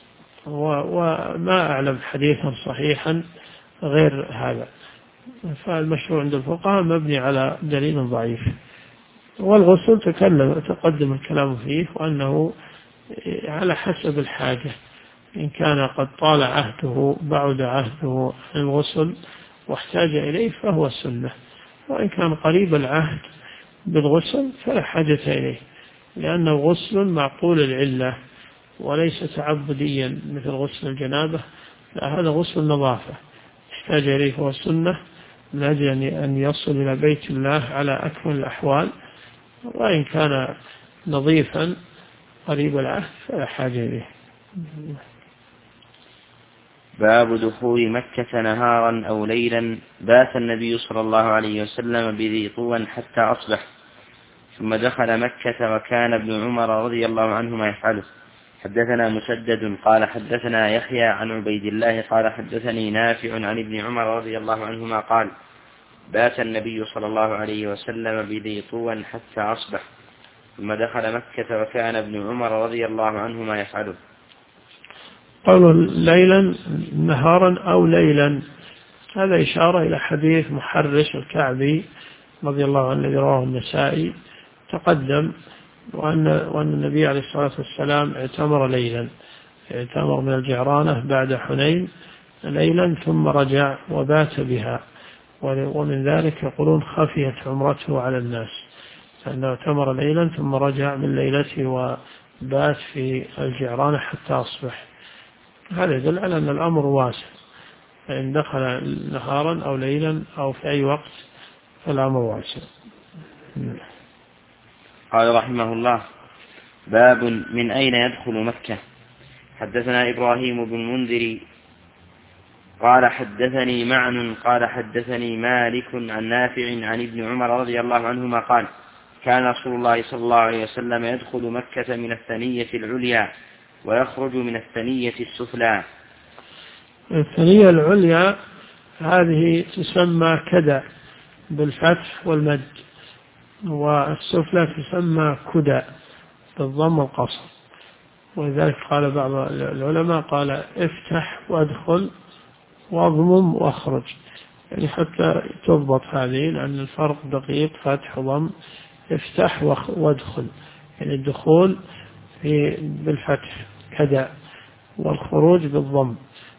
وما أعلم حديثا صحيحا غير هذا. فالمشروع عند الفقهاء مبني على دليل ضعيف. والغسل تقدم الكلام فيه، وأنه على حسب الحاجة، إن كان قد طال عهده بعد عهده عن الغسل واحتاج إليه فهو السنة، وإن كان قريب العهد بالغسل فلا حاجة إليه، لأنه غسل معقول العلة وليس تعبديا مثل غسل الجنابة لا، هذا غسل النظافة يحتاج إليه، هو السنة من أجل أن يصل إلى بيت الله على أكمل الأحوال، وإن كان نظيفا قريب العهد فلا حاجة إليه. باب دخول مكة نهارا أو ليلا. بات النبي صلى الله عليه وسلم بذي طوى حتى أصبح، ثم دخل مكة وكان ابن عمر رضي الله عنهما يفعله. حدثنا مسدد قال حدثنا يحيى عن عبيد الله قال حدثني نافع عن ابن عمر رضي الله عنهما قال بات النبي صلى الله عليه وسلم بذي طوى حتى أصبح، ثم دخل مكة وكان ابن عمر رضي الله عنهما يفعله. قالوا ليلا نهارا أو ليلا، هذا إشارة إلى حديث محرش الكعبي رضي الله عنه الذي رواه النسائي تقدم، وأن النبي عليه الصلاة والسلام اعتمر ليلا، اعتمر من الجعرانة بعد حنين ليلا ثم رجع وبات بها، ومن ذلك يقولون خفيت عمرته على الناس، لأنه اعتمر ليلا ثم رجع من ليلته وبات في الجعرانة حتى أصبح. هذا يدل على أن الأمر واسع، فإن دخل نهارا أو ليلا أو في أي وقت فالأمر واسع. قال رحمه الله باب من أين يدخل مكة. حدثنا إبراهيم بن المنذر قال حدثني معن قال حدثني مالك عن نافع عن ابن عمر رضي الله عنهما قال كان رسول الله صلى الله عليه وسلم يدخل مكة من الثنية العليا ويخرج من الثنية السفلى. الثنية العليا هذه تسمى كدى بالفتح والمد، والسفلى تسمى كدى بالضم والقصر، ولذلك قال بعض العلماء قال افتح وادخل واضمم واخرج، يعني حتى تضبط هذه، لأن الفرق دقيق، فتح وضم، افتح وادخل، يعني الدخول بالفتح كدى والخروج بالضم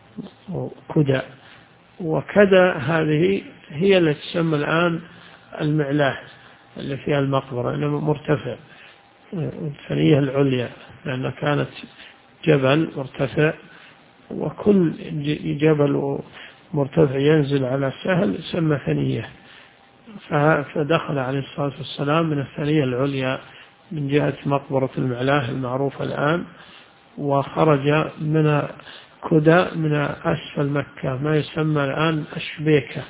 كدى. وكدى هذه هي التي تسمى الآن المعلاه اللي فيها المقبرة، لأنه مرتفع، الثنية العليا لأنها كانت جبل مرتفع، وكل جبل مرتفع ينزل على سهل يسمى ثنية، فدخل عليه الصلاة والسلام من الثنية العليا من جهة مقبرة المعلاه المعروفة الآن، وخرج من كدى من أسفل مكة ما يسمى الآن الشبيكة،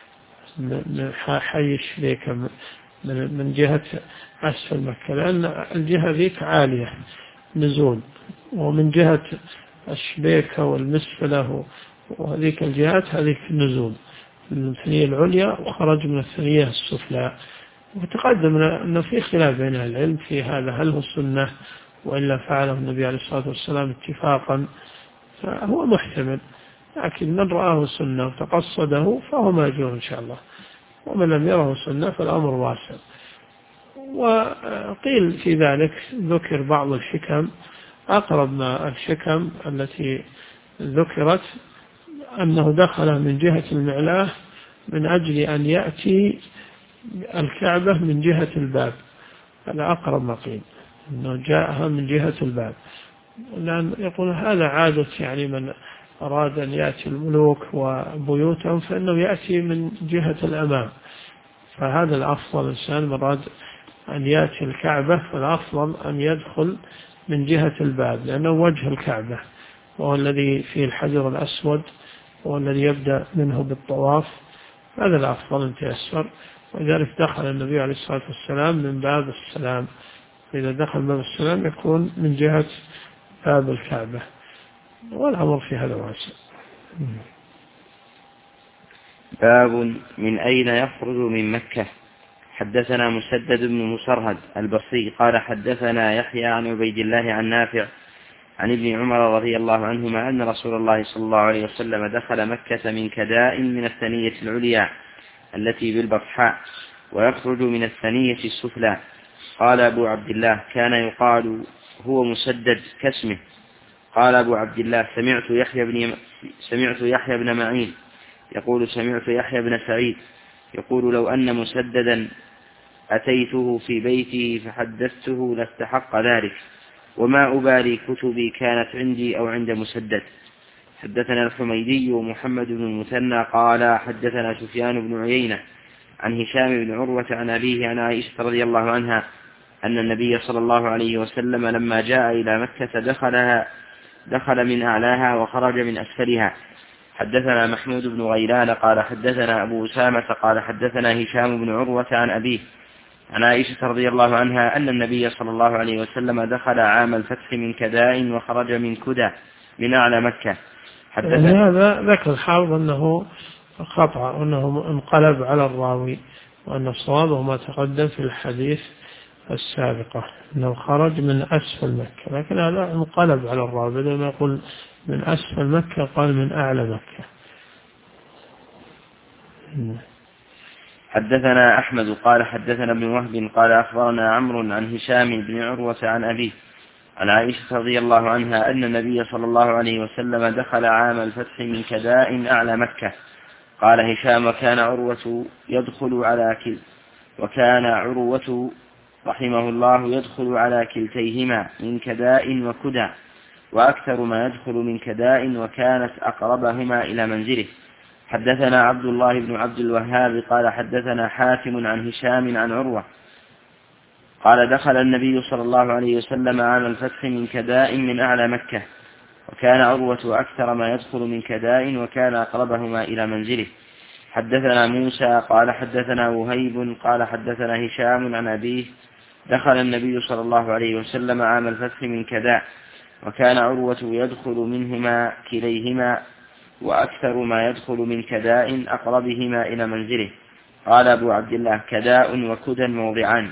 من حي الشبيكة من جهة أسفل مكة، لأن الجهة ذيك عالية نزول، ومن جهة الشبيكة والمسفلة وهذيك الجهات هذيك النزول من الثنية العليا، وخرج من الثنية السفلى. وتقدم أنه في خلاف بين العلم في هذا، هل هو السنة وإلا فعله النبي عليه الصلاة والسلام اتفاقا، فهو محتمل، لكن من رآه سنة وتقصده فهو ماجور إن شاء الله، ومن لم يره سنة فالأمر واسع. وقيل في ذلك ذكر بعض الحكم، أقرب ما الحكم التي ذكرت أنه دخل من جهة المعلاه من أجل أن يأتي الكعبة من جهة الباب، هذا أقرب ما قيل، أنه جاءها من جهة الباب، لأن يقول هذا عادة يعني من أراد أن يأتي الملوك وبيوتهم فإنه يأتي من جهة الأمام، فهذا الأفضل، الإنسان مراد أن يأتي الكعبة فالأفضل أن يدخل من جهة الباب، لأنه وجه الكعبة وهو الذي فيه الحجر الأسود وهو الذي يبدأ منه بالطواف، هذا الأفضل أن تيسر. ولذلك دخل النبي عليه الصلاة والسلام من باب السلام، إذا دخل باب السلام يكون من جهة باب الكعبة، والأمر في هذا واسع. باب من أين يخرج من مكة. حدثنا مسدد بن مسرهد البصري قال حدثنا يحيى عن عبيد الله عن نافع عن ابن عمر رضي الله عنهما أن رسول الله صلى الله عليه وسلم دخل مكة من كداء من الثنية العليا التي بالبطحاء ويخرج من الثنية السفلى. قال أبو عبد الله كان يقال هو مسدد كاسمه. قال أبو عبد الله سمعت يحيى بن معين يقول سمعت يحيى بن سعيد يقول لو أن مسددا أتيته في بيته فحدثته لاستحق ذلك، وما أبالي كتبي كانت عندي أو عند مسدد. حدثنا الحميدي ومحمد بن المثنى قال حدثنا سفيان بن عيينة عن هشام بن عروة عن أبيه عن عائشة رضي الله عنها أن النبي صلى الله عليه وسلم لما جاء إلى مكة دخل من أعلاها وخرج من أسفلها. حدثنا محمود بن غيلان قال حدثنا أبو أسامة قال حدثنا هشام بن عروة عن أبيه عن عائشة رضي الله عنها أن النبي صلى الله عليه وسلم دخل عام الفتح من كداء وخرج من كدى من أعلى مكة. هذا ذكر الحافظ أنه خطأ أنه انقلب على الراوي، وأن الصواب ما تقدم في الحديث السابقة أنه خرج من أسفل مكة، لكن هذا انقلب على الراوي، بدل ما يقول من أسفل مكة قال من أعلى مكة. حدثنا أحمد قال حدثنا ابن وهب قال أخبرنا عمرو عن هشام بن عروة عن أبيه عن عائشة رضي الله عنها أن النبي صلى الله عليه وسلم دخل عام الفتح من كداء أعلى مكة. قال هشام وكان عروة رحمه الله يدخل على كلتيهما من كداء وكدى، وأكثر ما يدخل من كداء وكانت أقربهما إلى منزله. حدثنا عبد الله بن عبد الوهاب قال حدثنا حاتم عن هشام عن عروة قال دخل النبي صلى الله عليه وسلم عام الفتح من كداء من أعلى مكة، وكان عروة أكثر ما يدخل من كداء وكان أقربهما إلى منزله. حدثنا موسى قال حدثنا وهيب قال حدثنا هشام عن أبيه دخل النبي صلى الله عليه وسلم عام الفتح من كداء، وكان عروة يدخل منهما كليهما، وأكثر ما يدخل من كداء أقربهما إلى منزله. قال أبو عبد الله كداء وكدى موضعان.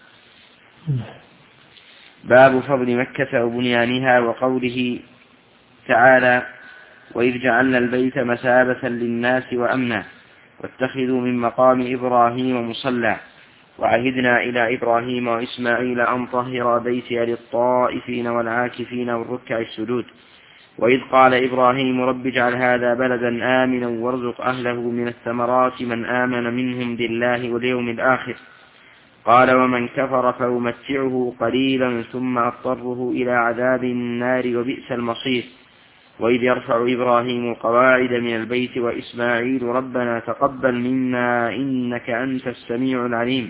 باب فضل مكة وبنيانها، وقوله تعالى وإذ جعلنا البيت مثابة للناس وأمنا واتخذوا من مقام إبراهيم مصلى وعهدنا إلى إبراهيم وإسماعيل أن طهر بيتي للطائفين والعاكفين والركع السجود. وإذ قال إبراهيم رب اجعل هذا بلدا آمنا وارزق أهله من الثمرات من آمن منهم بالله واليوم الآخر. قال ومن كفر فأمتعه قليلا ثم أضطره إلى عذاب النار وبئس المصير. وإذ يرفع إبراهيم القواعد من البيت وإسماعيل ربنا تقبل منا إنك أنت السميع العليم.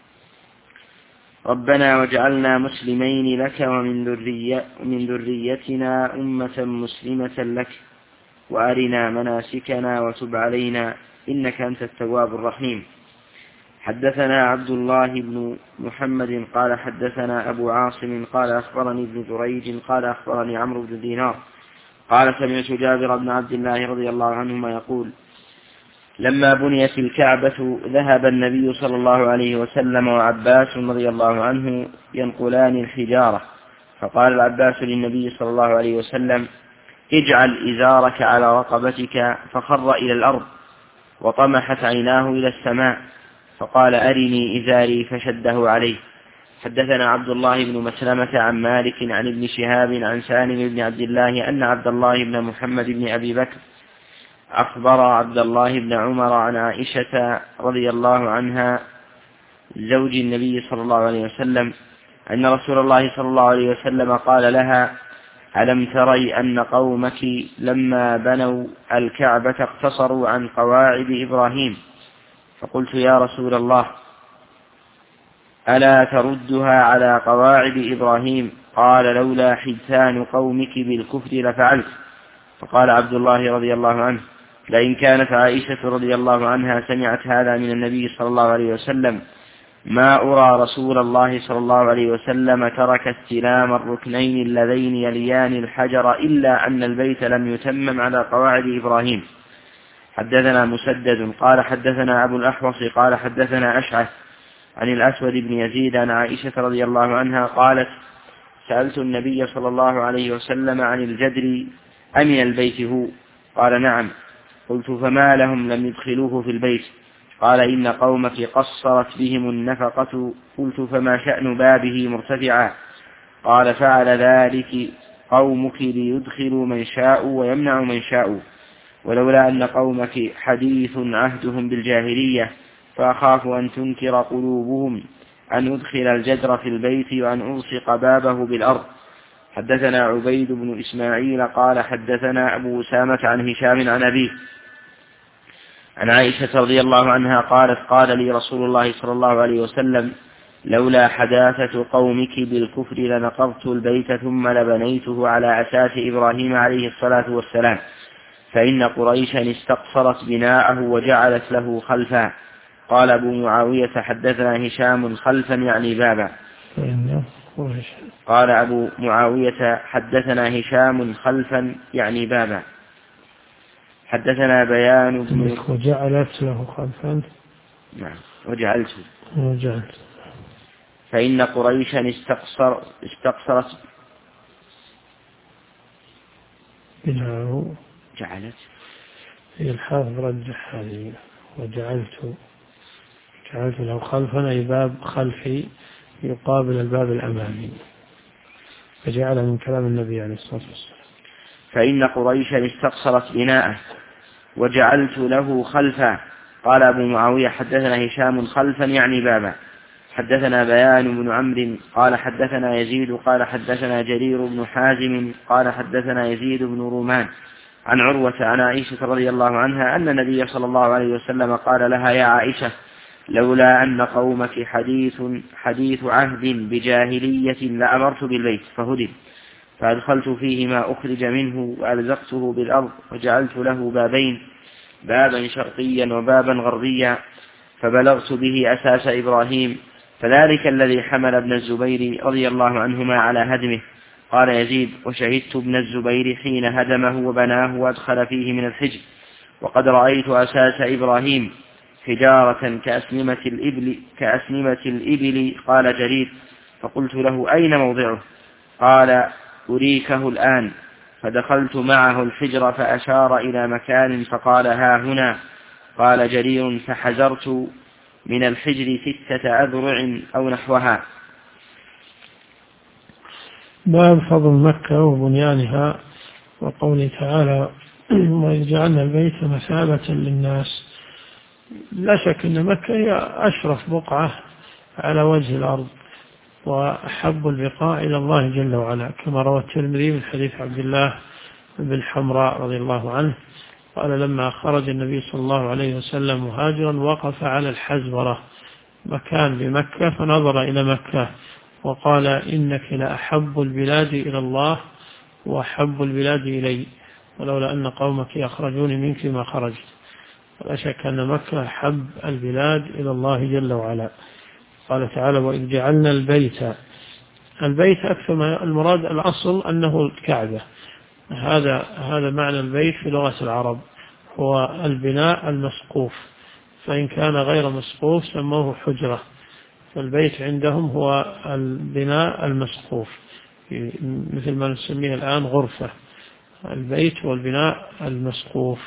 ربنا واجعلنا مسلمين لك ومن ذريتنا أمة مسلمة لك وأرنا مناسكنا وتب علينا إنك أنت التواب الرحيم. حدثنا عبد الله بن محمد قال حدثنا أبو عاصم قال أخبرني ابن جريج قال أخبرني عمرو بن دينار قال سمعت جابر بن عبد الله رضي الله عنهما يقول لما بنيت الكعبة ذهب النبي صلى الله عليه وسلم وعباس رضي الله عنه ينقلان الحجارة، فقال العباس للنبي صلى الله عليه وسلم اجعل إزارك على رقبتك، فخر إلى الأرض وطمحت عيناه إلى السماء فقال أرني إزاري فشده عليه. حدثنا عبد الله بن مسلمة عن مالك عن ابن شهاب عن سالم بن عبد الله أن عبد الله بن محمد بن أبي بكر أخبر عبد الله بن عمر عن عائشة رضي الله عنها زوج النبي صلى الله عليه وسلم أن رسول الله صلى الله عليه وسلم قال لها ألم تري أن قومك لما بنوا الكعبة اقتصروا عن قواعد إبراهيم؟ فقلت يا رسول الله ألا تردها على قواعد إبراهيم؟ قال لولا حدثان قومك بالكفر لفعلت. فقال عبد الله رضي الله عنه لئن كانت عائشة رضي الله عنها سمعت هذا من النبي صلى الله عليه وسلم ما أرى رسول الله صلى الله عليه وسلم ترك استلام الركنين اللذين يليان الحجر إلا أن البيت لم يتمم على قواعد إبراهيم. حدثنا مسدد قال حدثنا أبو الأحوص قال حدثنا أشعث عن الأسود بن يزيد عن عائشة رضي الله عنها قالت سألت النبي صلى الله عليه وسلم عن الجدر أمن البيت هو؟ قال نعم. قلت فما لهم لم يدخلوه في البيت؟ قال إن قومك قصرت بهم النفقة. قلت فما شأن بابه مرتفعا؟ قال فعل ذلك قومك ليدخلوا من شاء ويمنع من شاء، ولولا أن قومك حديث عهدهم بالجاهلية فأخاف أن تنكر قلوبهم أن أدخل الجدر في البيت وأن ألصق بابه بالأرض. حدثنا عبيد بن إسماعيل قال حدثنا أبو أسامة عن هشام عن أبيه عن عائشة رضي الله عنها قالت قال لي رسول الله صلى الله عليه وسلم لولا حداثة قومك بالكفر لنقضت البيت ثم لبنيته على أساس إبراهيم عليه الصلاة والسلام فإن قريشا استقصرت بناءه وجعلت له خلفا. قال أبو معاوية حدثنا هشام خلفا يعني بابا. قال أبو معاوية حدثنا هشام خلفا يعني بابا. حدثنا بيان بن وجعلت له خلفا. نعم وجعلت. فإن قريشا استقصرت بناءه جعلت هي الحافظ رجح هذه وجعلت له خلفا أي باب خلفي يقابل الباب الأمامي فجعل من كلام النبي عليه الصلاة والسلام. فإن قريشا استقصرت بناءه وجعلت له خلفا. قال أبو معاوية حدثنا هشام خلفا يعني بابا. حدثنا بيان بن عمرو قال حدثنا يزيد قال حدثنا جرير بن حازم قال حدثنا يزيد بن رومان عن عروة عن عائشة رضي الله عنها أن النبي صلى الله عليه وسلم قال لها يا عائشة لولا أن قومك حديث عهد بجاهلية لأمرت بالبيت فهدم فأدخلت فيه ما أخرج منه وألزقته بالأرض وجعلت له بابين بابا شرقيا وبابا غربيا فبلغت به أساس إبراهيم فذلك الذي حمل ابن الزبير رضي الله عنهما على هدمه. قال يزيد وشهدت ابن الزبير حين هدمه وبناه وأدخل فيه من الحجر وقد رأيت أساس إبراهيم حجارة كأسنمة الإبل. قال جرير فقلت له أين موضعه؟ قال أريكه الآن. فدخلت معه الحجر فأشار إلى مكان فقال ها هنا. قال جرير فحزرت من الحجر 6 أذرع أو نحوها. باب فضل مكة وبنيانها وقوله تعالى وإذ جعلنا البيت مثابة للناس. لا شك أن مكة هي أشرف بقعة على وجه الأرض وأحب البقاع إلى الله جل وعلا كما روى الترمذي من حديث عبد الله بن حمراء رضي الله عنه قال لما خرج النبي صلى الله عليه وسلم مهاجرا وقف على الحزورة مكان بمكة فنظر إلى مكة وقال إنك لأحب البلاد إلى الله وأحب البلاد إلي ولولا أن قومك يخرجون منك ما خرجت. ولا شك أن مكة أحب البلاد إلى الله جل وعلا. قال تعالى وإذ جعلنا البيت أكثر ما المراد الأصل أنه الكعبة. هذا معنى البيت في لغة العرب هو البناء المسقوف فإن كان غير مسقوف سموه حجرة. فالبيت عندهم هو البناء المسقوف مثل ما نسميه الآن غرفة. البيت والبناء المسقوف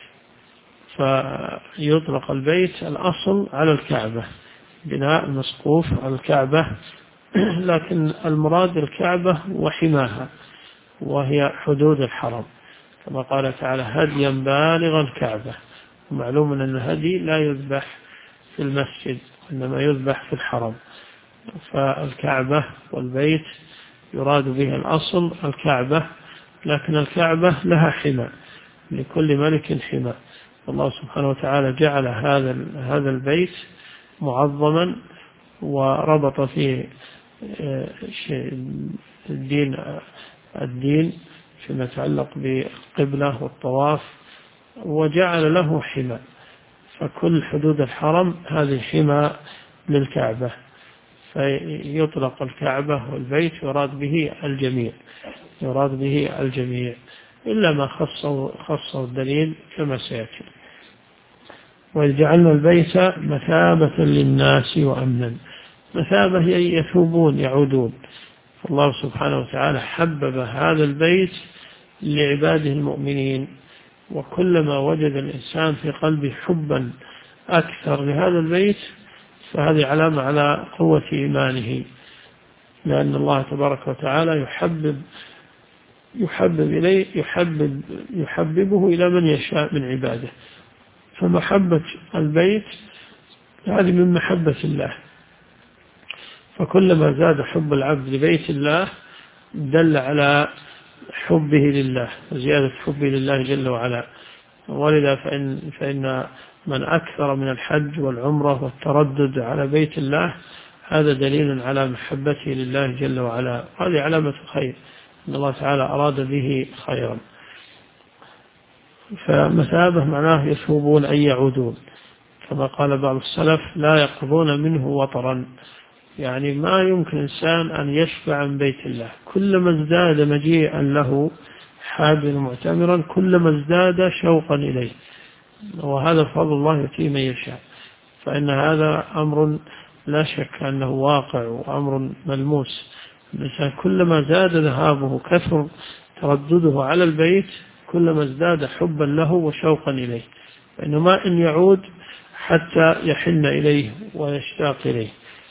فيطلق البيت الأصل على الكعبة بناء مسقوف على الكعبة لكن المراد الكعبة وحماها وهي حدود الحرم كما قال تعالى هديا بالغ الكعبة. ومعلوم أن الهدي لا يذبح في المسجد إنما يذبح في الحرم. فالكعبة والبيت يراد به الأصل الكعبة لكن الكعبة لها حمى لكل ملك حمى. الله سبحانه وتعالى جعل هذا البيت معظما وربط فيه الدين فيما يتعلق بالقبلة والطواف وجعل له حمى. فكل حدود الحرم هذه حمى للكعبة فيطلق الكعبة والبيت يراد به الجميع إلا ما خصه الدليل كما سيأتي. وإذ جعلنا البيت مثابة للناس وأمنا. مثابة يثوبون يعودون. الله سبحانه وتعالى حبب هذا البيت لعباده المؤمنين وكلما وجد الإنسان في قلبه حبا أكثر لهذا البيت فهذه علامة على قوة إيمانه لأن الله تبارك وتعالى يحببه إلى من يشاء من عباده. فمحبة البيت هذه من محبة الله. فكلما زاد حب العبد لبيت الله دل على حبه لله وزيادة حبه لله جل وعلا. ولذا فإن من أكثر من الحج والعمرة والتردد على بيت الله هذا دليل على محبته لله جل وعلا. هذه علامة خير، أن الله تعالى أراد به خيرا. فمثابة معناه يثوبون أي يعودون، كما قال بعض السلف لا يقضون منه وطرا، يعني ما يمكن إنسان أن يشفع عن بيت الله، كلما ازداد مجيئا له حاجا معتمرا كلما ازداد شوقا إليه، وهذا فضل الله يؤتيه من يشاء. فإن هذا أمر لا شك أنه واقع وأمر ملموس. الإنسان كلما زاد ذهابه كثر تردده على البيت كلما ازداد حبا له وشوقا إليه، فإنه ما إن يعود حتى يحن إليه ويشتاق إليه.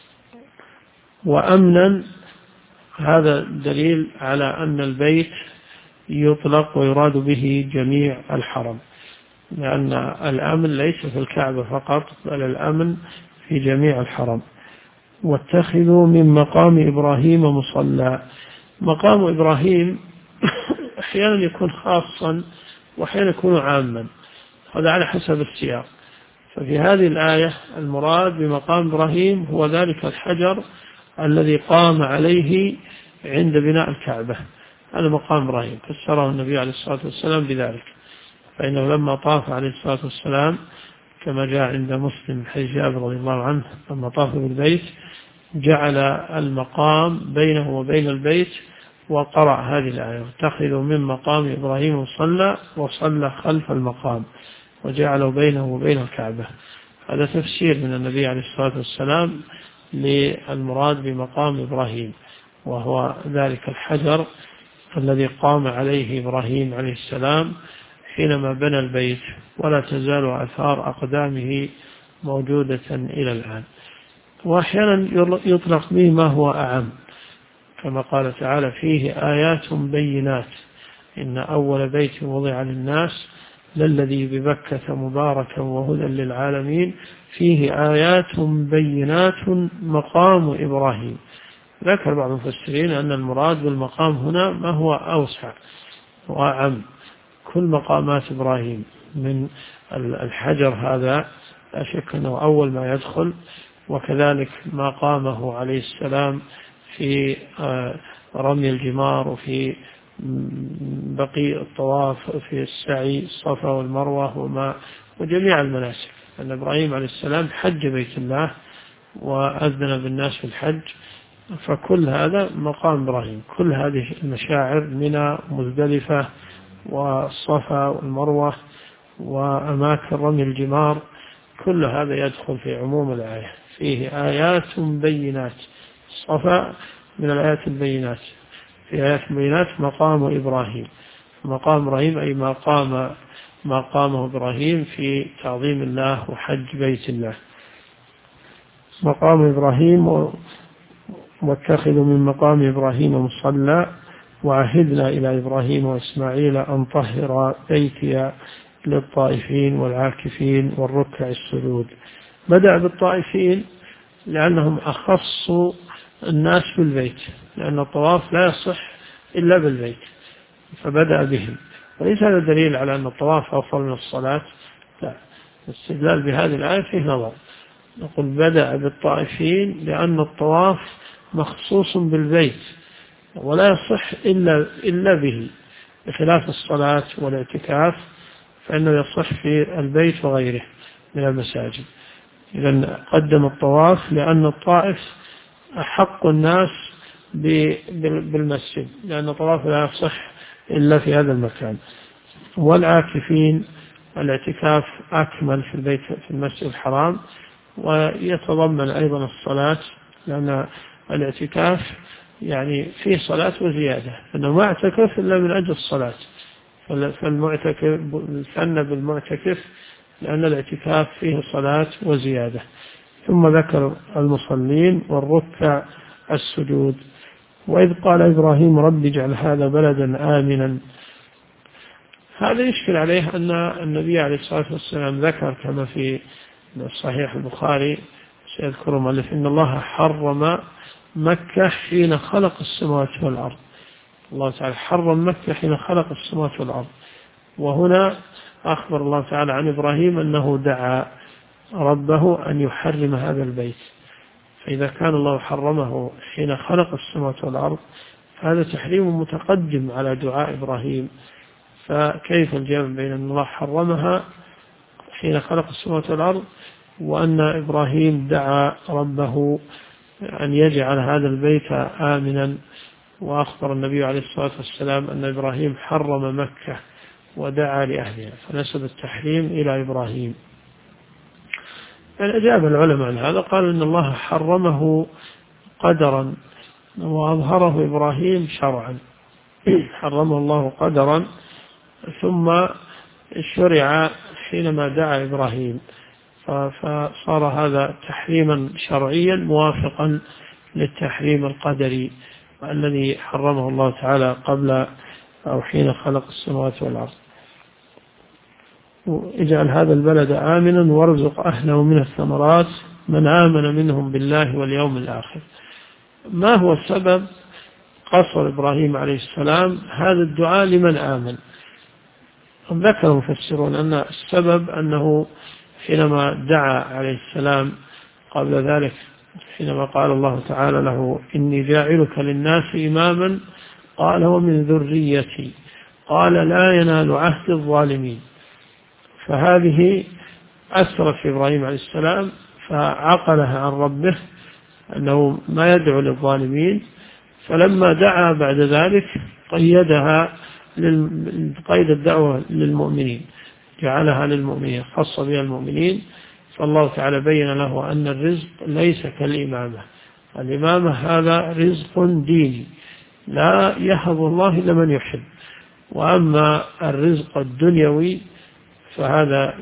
وأمنا هذا دليل على أن البيت يطلق ويراد به جميع الحرم، لأن الأمن ليس في الكعبة فقط بل الأمن في جميع الحرم. واتخذوا من مقام إبراهيم مصلى. مقام إبراهيم أحيانا يكون خاصا وأحيانا يكون عاما، هذا على حسب السياق. ففي هذه الآية المراد بمقام إبراهيم هو ذلك الحجر الذي قام عليه عند بناء الكعبة، هذا مقام إبراهيم، فسره النبي عليه الصلاة والسلام بذلك. فإنه لما طاف عليه الصلاة والسلام كما جاء عند مسلم حديث جابر رضي الله عنه لما طاف بالبيت جعل المقام بينه وبين البيت وقرأ هذه الآية: اتخذوا من مقام إبراهيم مصلى، وصلى خلف المقام وجعلوا بينه وبين الكعبة. هذا تفسير من النبي عليه الصلاة والسلام للمراد بمقام إبراهيم، وهو ذلك الحجر الذي قام عليه إبراهيم عليه السلام حينما بنى البيت، ولا تزال آثار أقدامه موجودة إلى الآن. وأحيانا يطلق به ما هو أعم، كما قال تعالى: فيه آيات بينات إن أول بيت وضع للناس للذي ببكة مباركا وهدى للعالمين فيه آيات بينات مقام إبراهيم. ذكر بعض المفسرين أن المراد بالمقام هنا ما هو أوسع وأعم، كل مقامات إبراهيم من الحجر هذا لا شك أنه أول ما يدخل، وكذلك ما قامه عليه السلام في رمي الجمار وفي بقي الطواف في السعي الصفا والمروة وجميع المناسك. أن إبراهيم عليه السلام حج بيت الله وأذن بالناس في الحج، فكل هذا مقام إبراهيم. كل هذه المشاعر منى مزدلفة والصفا والمروة وأماكن رمي الجمار كل هذا يدخل في عموم الآية. فيه آيات بينات، الصفا من الآيات البينات، في آيات البينات مقام إبراهيم. مقام إبراهيم أي ما قامه إبراهيم في تعظيم الله وحج بيت الله. مقام إبراهيم واتخذوا من مقام إبراهيم مصلى وعهدنا إلى إبراهيم وإسماعيل أن طهر بيتي للطائفين والعاكفين والركع السجود. بدأ بالطائفين لأنهم أخص الناس بالبيت، لأن الطواف لا يصح إلا بالبيت، فبدأ بهم. وليس هذا دليل على أن الطواف أفضل من الصلاة، لا، الاستدلال بهذه الآية فيه نظر. نقول بدأ بالطائفين لأن الطواف مخصوص بالبيت ولا يصح إلا به، بخلاف الصلاة والاعتكاف فإنه يصح في البيت وغيره من المساجد. إذن قدم الطواف لأن الطائف أحق الناس بالمسجد، لأن الطواف لا يصح إلا في هذا المكان. والعاكفين الاعتكاف أكمل في البيت في المسجد الحرام، ويتضمن أيضا الصلاة، لأن الاعتكاف يعني فيه صلاة وزيادة، أنه ما اعتكف إلا من أجل الصلاة، فالمعتكف سن بالمعتكف لأن الاعتكاف فيه صلاة وزيادة. ثم ذكر المصلين والركع السجود. وإذ قال إبراهيم رب اجعل هذا بلدا آمنا، هذا يشكل عليه أن النبي عليه الصلاة والسلام ذكر كما في صحيح البخاري سيذكر مؤلف إن الله حرم مكة حين خلق السماوات والأرض، الله تعالى حرم مكة حين خلق السماوات والأرض. وهنا أخبر الله تعالى عن إبراهيم أنه دعا ربه أن يحرم هذا البيت. فإذا كان الله حرمه حين خلق السماوات والأرض هذا تحريم متقدم على دعاء إبراهيم، فكيف الجمع بين أن الله حرمها حين خلق السماوات والأرض وأن إبراهيم دعا ربه أن يجعل هذا البيت آمنا؟ وأخبر النبي عليه الصلاة والسلام أن إبراهيم حرم مكة ودعا لأهلها، فنسب التحريم إلى إبراهيم. أجاب العلماء عن هذا، قالوا إن الله حرمه قدرا وأظهره إبراهيم شرعا. حرمه الله قدرا ثم شرع حينما دعا إبراهيم، فصار هذا تحريما شرعيا موافقا للتحريم القدري الذي حرمه الله تعالى قبل أو حين خلق السماوات والأرض. اجعل هذا البلد آمنا وارزق أهله من الثمرات من آمن منهم بالله واليوم الآخر. ما هو سبب قصر إبراهيم عليه السلام هذا الدعاء لمن آمن؟ هم ذكر المفسرون أن السبب أنه حينما دعا عليه السلام قبل ذلك حينما قال الله تعالى له إني جاعلك للناس إماما قال ومن ذريتي قال لا ينال عهد الظالمين. فهذه أثرت في إبراهيم عليه السلام فعقلها عن ربه أنه ما يدعو للظالمين، فلما دعا بعد ذلك قيدها قيد الدعوة للمؤمنين، جعلها للمؤمنين، خص بها المؤمنين. فالله تعالى بين له أن الرزق ليس كالإمامة، الإمامة هذا رزق ديني لا يهب الله لمن يحب، وأما الرزق الدنيوي فهذا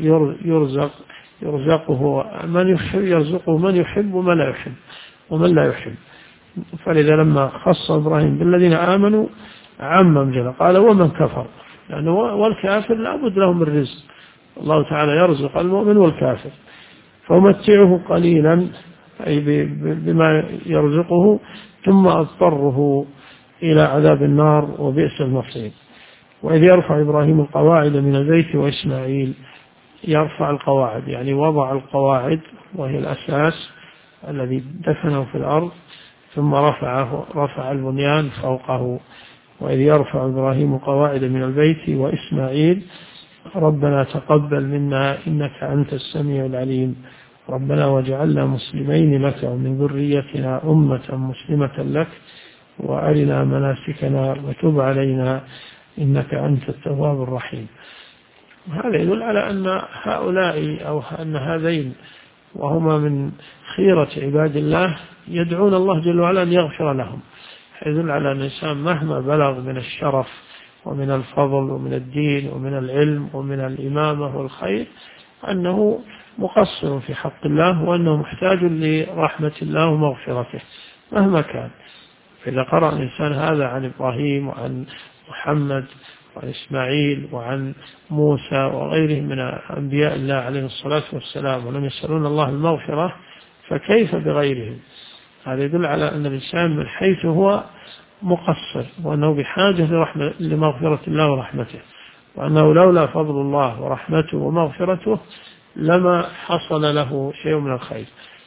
يرزقه من يحب، يرزقه من يحب ومن لا يحب ومن لا يحب. فلذا لما خص إبراهيم بالذين آمنوا عمم جل قال ومن كفر، لأنه والكافر لابد لهم الرزق، الله تعالى يرزق المؤمن والكافر. فمتعه قليلا أي بما يرزقه ثم أضطره إلى عذاب النار وبئس المصير. وإذ يرفع إبراهيم القواعد من البيت وإسماعيل، يرفع القواعد يعني وضع القواعد وهي الأساس الذي دفنه في الأرض ثم رفع البنيان فوقه. وإذ يرفع إبراهيم القواعد من البيت وإسماعيل ربنا تقبل منا إنك أنت السميع العليم ربنا واجعلنا مسلمين لك ومن ذريتنا أمة مسلمة لك وأرنا مناسكنا وتب علينا إنك أنت التواب الرحيم. هذا يدل على أن هؤلاء أو أن هذين وهما من خيرة عباد الله يدعون الله جل وعلا أن يغفر لهم. يدل على أن الإنسان مهما بلغ من الشرف ومن الفضل ومن الدين ومن العلم ومن الإمامة والخير أنه مقصر في حق الله وأنه محتاج لرحمة الله ومغفرته مهما كان. فإذا قرأ الإنسان هذا عن إبراهيم وعن محمد وعن إسماعيل وعن موسى وغيرهم من أنبياء الله عليه الصلاة والسلام ولم يسألون الله المغفرة فكيف بغيرهم؟ هذا يدل على أن الإنسان من حيث هو مقصر وأنه بحاجة لمغفرة الله ورحمته، وأنه لولا فضل الله ورحمته ومغفرته لما حصل له شيء من الخير.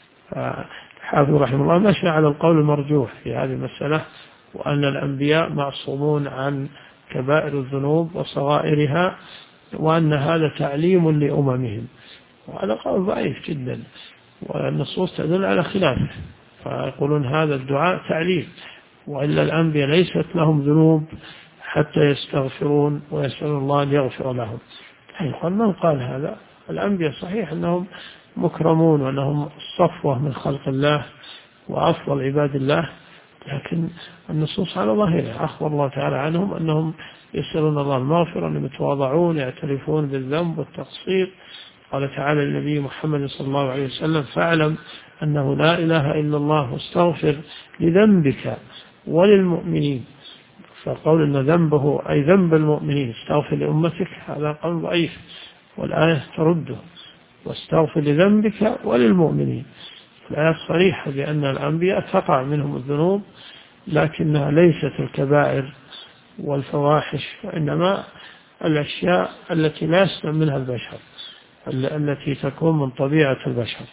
حافظ رحمه الله مشى على القول المرجوح في هذه المسألة، وأن الأنبياء معصومون عن كبائر الذنوب وصغائرها، وأن هذا تعليم لأممهم، وهذا قول ضعيف جدا والنصوص تدل على خلافه. فيقولون هذا الدعاء تعليم، وإلا الأنبياء ليست لهم ذنوب حتى يستغفرون ويسألون الله أن يغفر لهم. يقول من قال هذا؟ الأنبياء صحيح أنهم مكرمون وأنهم صفوة من خلق الله وأفضل عباد الله، لكن النصوص على ظاهرها أخبر الله تعالى عنهم أنهم يسألون الله المغفرة، أنهم يتواضعون يعترفون بالذنب والتقصير. قال تعالى للنبي محمد صلى الله عليه وسلم فاعلم أنه لا إله إلا الله واستغفر لذنبك وللمؤمنين. فقول أن ذنبه أي ذنب المؤمنين استغفر لأمتك هذا قول ضعيف، والآية ترده واستغفر لذنبك وللمؤمنين. الآية صريحة بأن الأنبياء تقع منهم الذنوب لكنها ليست الكبائر والفواحش، وإنما الأشياء التي لا يسلم منها البشر، التي تكون من طبيعة البشر.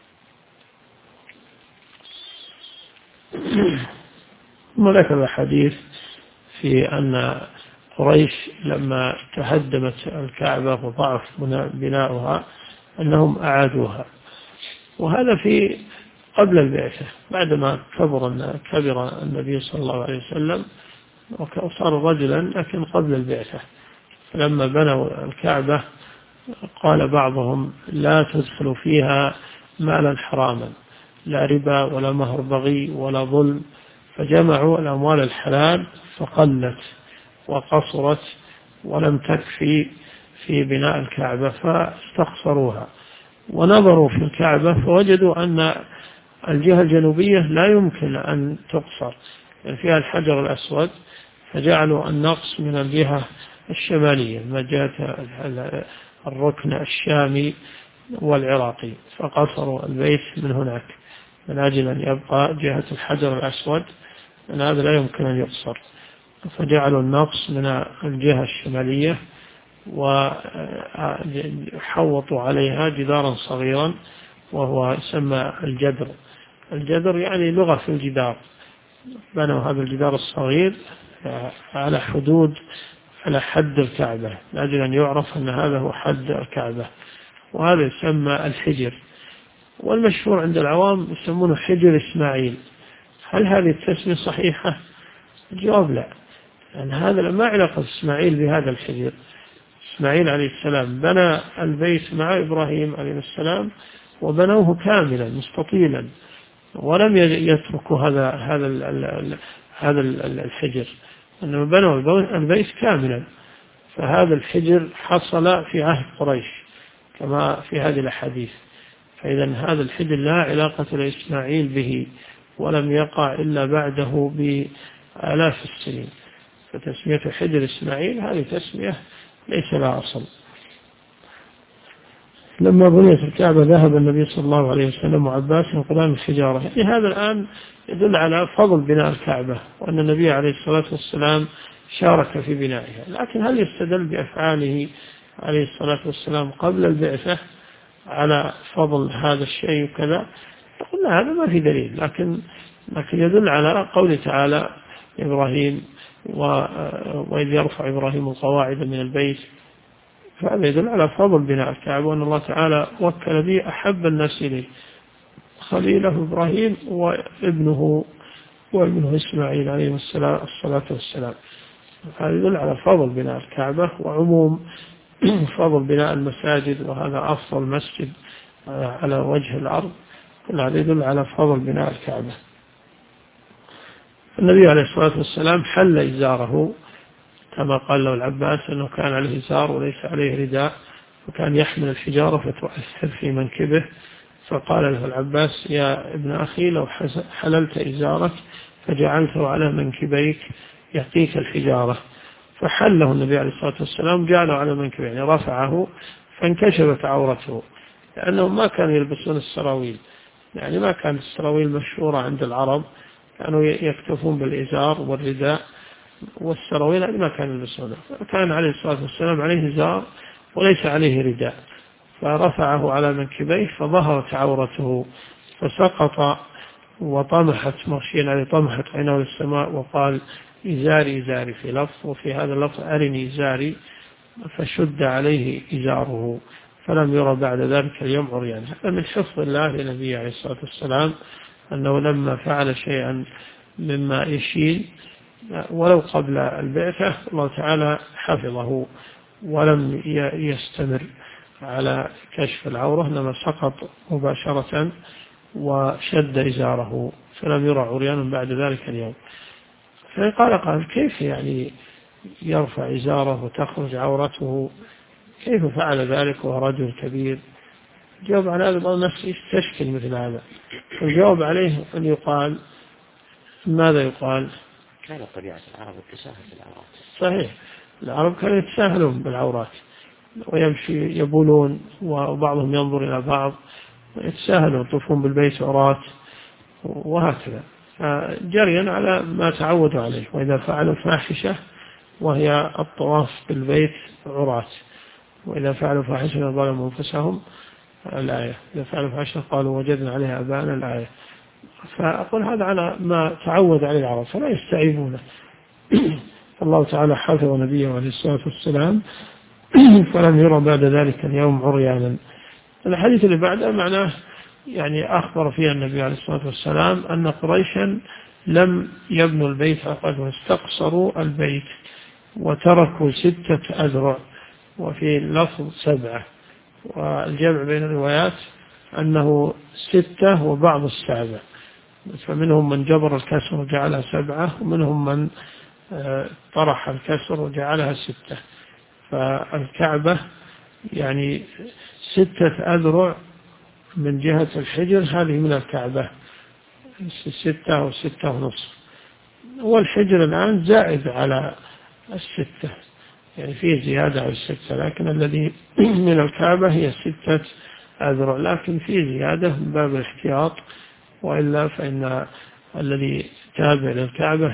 وذكر حديث في أن قريش لما تهدمت الكعبة وضعف بناؤها أنهم أعادوها، وهذا في قبل البعثة، بعدما كبر النبي صلى الله عليه وسلم وصار رجلا، لكن قبل البعثة. لما بنوا الكعبة قال بعضهم لا تدخلوا فيها مالا حراما، لا ربا ولا مهر بغي ولا ظلم، فجمعوا الأموال الحلال فقلت وقصرت ولم تكفي في بناء الكعبة، فاستخسروها ونظروا في الكعبة فوجدوا أن الجهة الجنوبية لا يمكن أن تقصر، يعني فيها الحجر الأسود، فجعلوا النقص من الجهة الشمالية ما جاءت الركن الشامي والعراقي، فقصروا البيت من هناك من أجل أن يبقى جهة الحجر الأسود، أن هذا لا يمكن أن يقصر، فجعلوا النقص من الجهة الشمالية وحوطوا عليها جدارا صغيرا وهو يسمى الجدر. الجدر يعني لغة في الجدار، بنوا هذا الجدار الصغير على حد الكعبة لأجل أن يعرف أن هذا هو حد الكعبة، وهذا يسمى الحجر، والمشهور عند العوام يسمونه حجر إسماعيل. هل هذه التسمية صحيحة؟ الجواب لا، لأن هذا ما علاقة إسماعيل بهذا الحجر. إسماعيل عليه السلام بنى البيت مع إبراهيم عليه السلام وبنوه كاملا مستطيلا، ولم يتركوا هذا الحجر، إنما بنوا البيت كاملا. فهذا الحجر حصل في عهد قريش كما في هذه الأحاديث، فإذا هذا الحجر لا علاقة لإسماعيل به ولم يقع إلا بعده بآلاف السنين، فتسمية حجر إسماعيل هذه تسمية ليس لها أصل. لما بنيت الكعبة ذهب النبي صلى الله عليه وسلم وعباس ينقلان الحجارة، يعني هذا الآن يدل على فضل بناء الكعبة وأن النبي عليه الصلاة والسلام شارك في بنائها. لكن هل يستدل بأفعاله عليه الصلاة والسلام قبل البعثة على فضل هذا الشيء وكذا؟ قلنا هذا ما في دليل، لكن يدل على قوله تعالى إبراهيم وإذ يرفع إبراهيم القواعد من البيت، فهذا يدل على فضل بناء الكعبة وأن الله تعالى وكل به أحب الناس إليه خليله إبراهيم وابنه إسماعيل عليه الصلاة والسلام. هذا يدل على فضل بناء الكعبة وعموم فضل بناء المساجد، وهذا أفضل مسجد على وجه الأرض، كل هذا يدل على فضل بناء الكعبة. النبي عليه الصلاة والسلام حل إزاره كما قال له العباس أنه كان عليه إزار وليس عليه رداء، وكان يحمل الحجارة فتؤثر في منكبه، فقال له العباس يا ابن أخي لو حللت إزارك فجعلته على منكبيك يأتيك الحجارة، فحله النبي عليه الصلاة والسلام جعله على منكبه، يعني رفعه فانكشفت عورته، لأنهم ما كانوا يلبسون السراويل، يعني ما كانت السراويل مشهورة عند العرب، كانوا يكتفون بالإزار والرداء، والسراويل يعني ما كانوا يلبسونها، كان عليه الصلاة والسلام عليه إزار وليس عليه رداء، فرفعه على منكبيه فظهرت عورته فسقط وطمحت مغشيا عليه، طمحت عينه للسماء وقال إزاري إزاري في لفظ، وفي هذا اللفظ أرني إزاري، فشد عليه إزاره فلم يرى بعد ذلك اليوم عريان. هذا من حفظ الله لنبيه عليه الصلاة والسلام، أنه لما فعل شيئا مما يشيل ولو قبل البعثة الله تعالى حفظه ولم يستمر على كشف العورة، إنما سقط مباشرة وشد إزاره فلم يرى عريان بعد ذلك اليوم. فقال كيف يعني يرفع إزاره وتخرج عورته، كيف فعل ذلك وهو رجل كبير؟ جاوب على هذا بعض الناس يستشكل مثل هذا، الجواب عليه أن يقال ماذا يقال؟ كان طبيعة العرب التساهل بالعورات. صحيح، العرب كانوا يتساهلون بالعورات ويمشي يبولون وبعضهم ينظر إلى بعض ويتساهلون يطوفون بالبيت عورات وهكذا، جريا على ما تعودوا عليه، وإذا فعلوا فاحشة وهي الطواف بالبيت عراة. وإذا فعلوا فاحشة ظلموا أنفسهم الآية، إذا فعلوا فاحشة قالوا وجدنا عليها آباءنا الآية. فأقول هذا على ما تعود عليه العرب فلا يستعيبونه. الله تعالى حفظ نبيه عليه الصلاة والسلام فلم يرى بعد ذلك اليوم عريانا. الحديث اللي بعده معناه يعني أخبر فيها النبي عليه الصلاة والسلام أن قريشا لم يبنوا البيت فقط واستقصروا البيت وتركوا 6 أذرع، وفي لفظ 7، والجمع بين الروايات أنه 6 وبعض 7، فمنهم من جبر الكسر وجعلها 7، ومنهم من طرح الكسر وجعلها 6. فالكعبة يعني 6 أذرع من جهة الحجر، هذه من الكعبة 6 أو 6.5، والحجر الآن زائد على 6، يعني فيه زيادة على 6، لكن الذي من الكعبة هي 6 أذرع، لكن فيه زيادة من باب الاحتياط، وإلا فإن الذي تابع للكعبة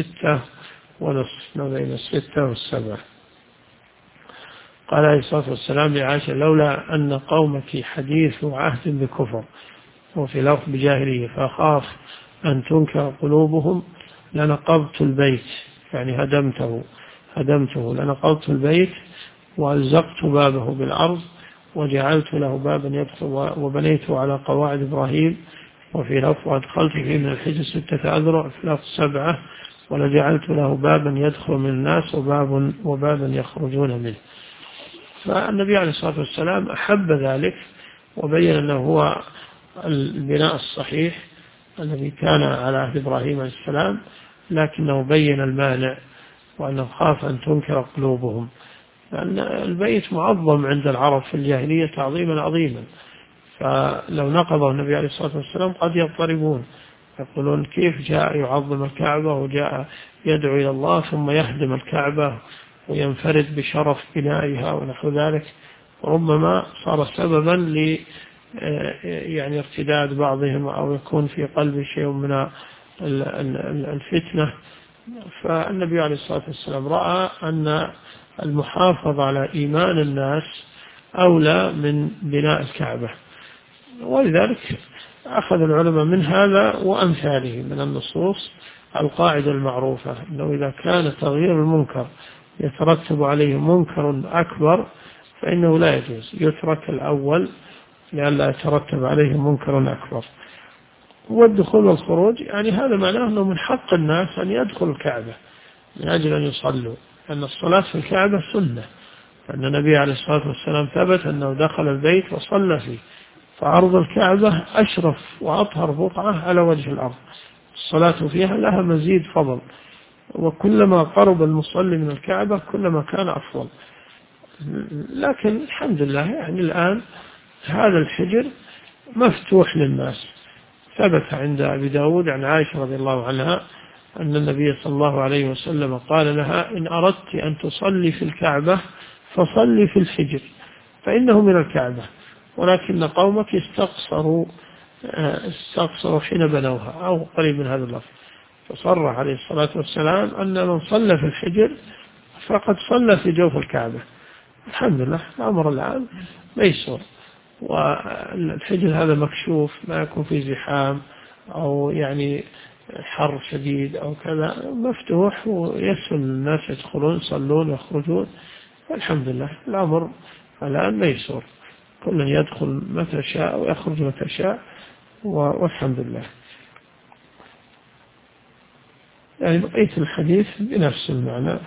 6.5، ما بين 6 و7. قال عليه الصلاة والسلام لعائشة لولا أن قومك حديث عهد بكفر وفي لفظ بجاهلية فأخاف أن تنكر قلوبهم لنقضت البيت، يعني هدمته لنقضت البيت وألزقت بابه بالأرض وجعلت له بابا يدخل وبنيته على قواعد إبراهيم، وفي لفظ أدخلت فيه من الحجر 6 أذرع، في لفظ 7، ولجعلت له بابا يدخل من الناس وبابا يخرجون منه. فالنبي عليه الصلاة والسلام أحب ذلك وبين أنه هو البناء الصحيح الذي كان على عهد إبراهيم عليه السلام، لكنه بين المانع وأنه خاف أن تنكر قلوبهم، لأن البيت معظم عند العرب في الجاهلية تعظيما عظيما، فلو نقضه النبي عليه الصلاة والسلام قد يضطربون يقولون كيف جاء يعظم الكعبة وجاء يدعو إلى الله ثم يهدم الكعبة وينفرد بشرف بنائها ونحو ذلك، وربما صار سببا ل يعني ارتداد بعضهم أو يكون في قلب شيء من الفتنة. فالنبي عليه الصلاة والسلام رأى أن المحافظة على إيمان الناس أولى من بناء الكعبة، ولذلك أخذ العلماء من هذا وأمثاله من النصوص القاعدة المعروفة أنه إذا كان تغيير المنكر يترتب عليه منكر أكبر فإنه لا يجوز، يترك الأول لئلا يترتب عليه منكر أكبر. والدخول والخروج يعني هذا معناه أنه من حق الناس أن يدخل الكعبة من أجل أن يصلوا، أن الصلاة في الكعبة سنة، فأن النبي عليه الصلاة والسلام ثبت أنه دخل البيت وصلى فيه، فعرض الكعبة أشرف وأطهر بقعة على وجه الأرض، الصلاة فيها لها مزيد فضل، وكلما قرب المصلي من الكعبة كلما كان أفضل. لكن الحمد لله يعني الآن هذا الحجر مفتوح للناس. ثبت عند أبي داود عن عائشة رضي الله عنها أن النبي صلى الله عليه وسلم قال لها إن أردت أن تصلي في الكعبة فصلي في الحجر فإنه من الكعبة، ولكن قومك استقصروا حين بنوها، أو قريب من هذا اللفظ. فصرح عليه الصلاة والسلام أن من صلى في الحجر فقد صلى في جوف الكعبة. الحمد لله الأمر الآن ميسور، والحجر هذا مكشوف ما يكون فيه زحام أو يعني حر شديد أو كذا، مفتوح ويسهل الناس يدخلون يصلون ويخرجون، والحمد لله الأمر الآن ميسور، كل يدخل متى شاء ويخرج متى شاء، والحمد لله. يعني بقية الحديث بنفس المعنى.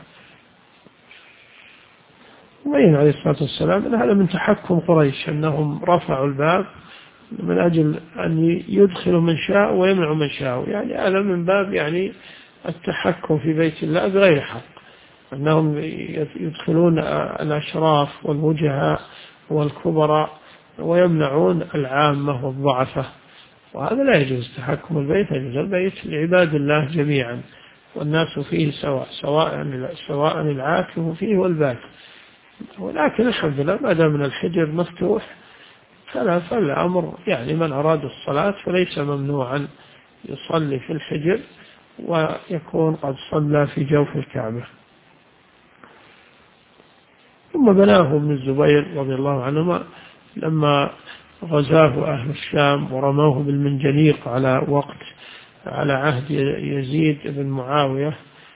وبين عليه الصلاة والسلام أن هذا من تحكم قريش، أنهم رفعوا الباب من أجل أن يدخلوا من شاء ويمنعوا من شاء، يعني هذا من باب يعني التحكم في بيت الله بغير حق، أنهم يدخلون الأشراف والوجهاء والكبراء ويمنعون العامة والضعفة، وهذا لا يجوز. تحكم البيت يجوز البيت لعباد الله جميعا والناس فيه سواء العاكف فيه والباكي، ولكن الحمد لله ما دام من الحجر مفتوح فالأمر يعني من أراد الصلاة فليس ممنوعا يصلي في الحجر ويكون قد صلى في جوف الكعبة. ثم بناه ابن الزبير رضي الله عنهما لما غزاه أهل الشام ورموه بالمنجنيق على عهد يزيد بن معاوية.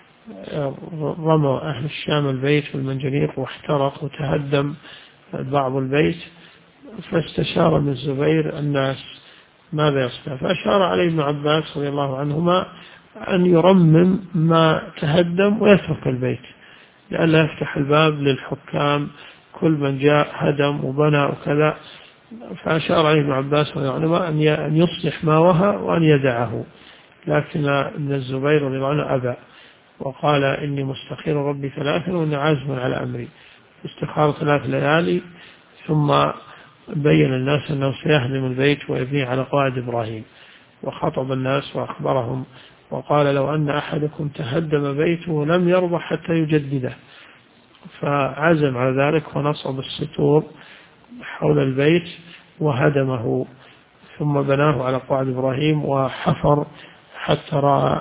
رموا أهل الشام البيت بالمنجنيق واحترق وتهدم بعض البيت، فاستشار ابن الزبير الناس ماذا يصنع، فأشار عليه ابن عباس رضي الله عنهما أن يرمم ما تهدم ويترك البيت لئلا يفتح الباب للحكام كل من جاء هدم وبنى وكذا. فأشار عليه ابن عباس رضي الله عنهما أن يصلح ما وهى وأن يدعه، لكن ابن الزبير رضي الله عنه أبى وقال إني مستخير ربي 3 وإني عازم على أمري. استخار 3 ليالي ثم بين الناس أنه سيهدم البيت ويبنيه على قواعد إبراهيم، وخطب الناس وأخبرهم وقال لو أن أحدكم تهدم بيته لم يرضى حتى يجدده، فعزم على ذلك ونصب السطور حول البيت وهدمه ثم بناه على قواعد إبراهيم وحفر حتى رأى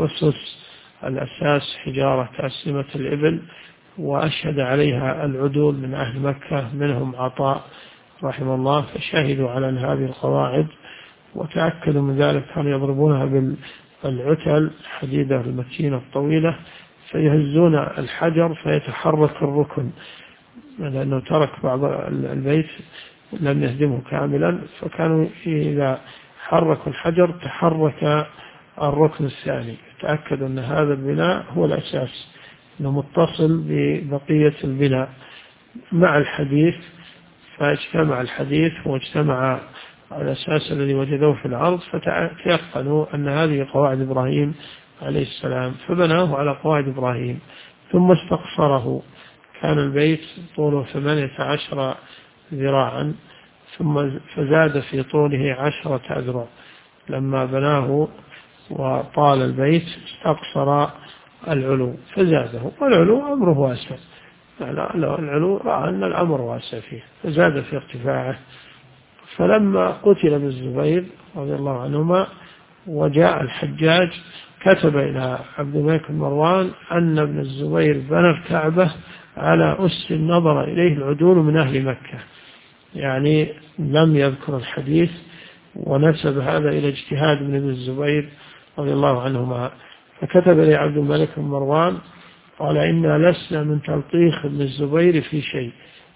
الأساس حجارة كأسلمة الإبل، وأشهد عليها العدول من أهل مكة منهم عطاء رحمه الله، فشهدوا على هذه القواعد وتأكدوا من ذلك. كانوا يضربونها بالعتل الحديدة المتينة الطويلة فيهزون الحجر فيتحرك الركن، لأنه ترك بعض البيت لم يهدمه كاملا، فكانوا إذا حركوا الحجر تحرك الركن الثاني. تأكدوا أن هذا البناء هو الأساس، أنه متصل ببقية البناء مع الحديث، فاجتمع الحديث واجتمع الأساس الذي وجدوه في الأرض، فتيقنوا أن هذه قواعد إبراهيم عليه السلام، فبناه على قواعد إبراهيم ثم استقصره. كان البيت طوله 18 ذراعا ثم فزاد في طوله 10 أذرع. لما بناه وطال البيت استقصر العلو فزاده، والعلو أمره واسع، العلو رأى أن الأمر واسع فيه فزاد في ارتفاعه. فلما قتل ابن الزبير رضي الله عنهما وجاء الحجاج كتب إلى عبد الملك بن مروان أن ابن الزبير بنى الكعبة على أس نظر إليه العدول من أهل مكة، يعني لم يذكر الحديث ونسب هذا إلى اجتهاد من ابن الزبير رضي الله عنهما. فكتب إلى عبد الملك بن مروان قال إنا لسنا من تلطيخ ابن الزبير في شيء،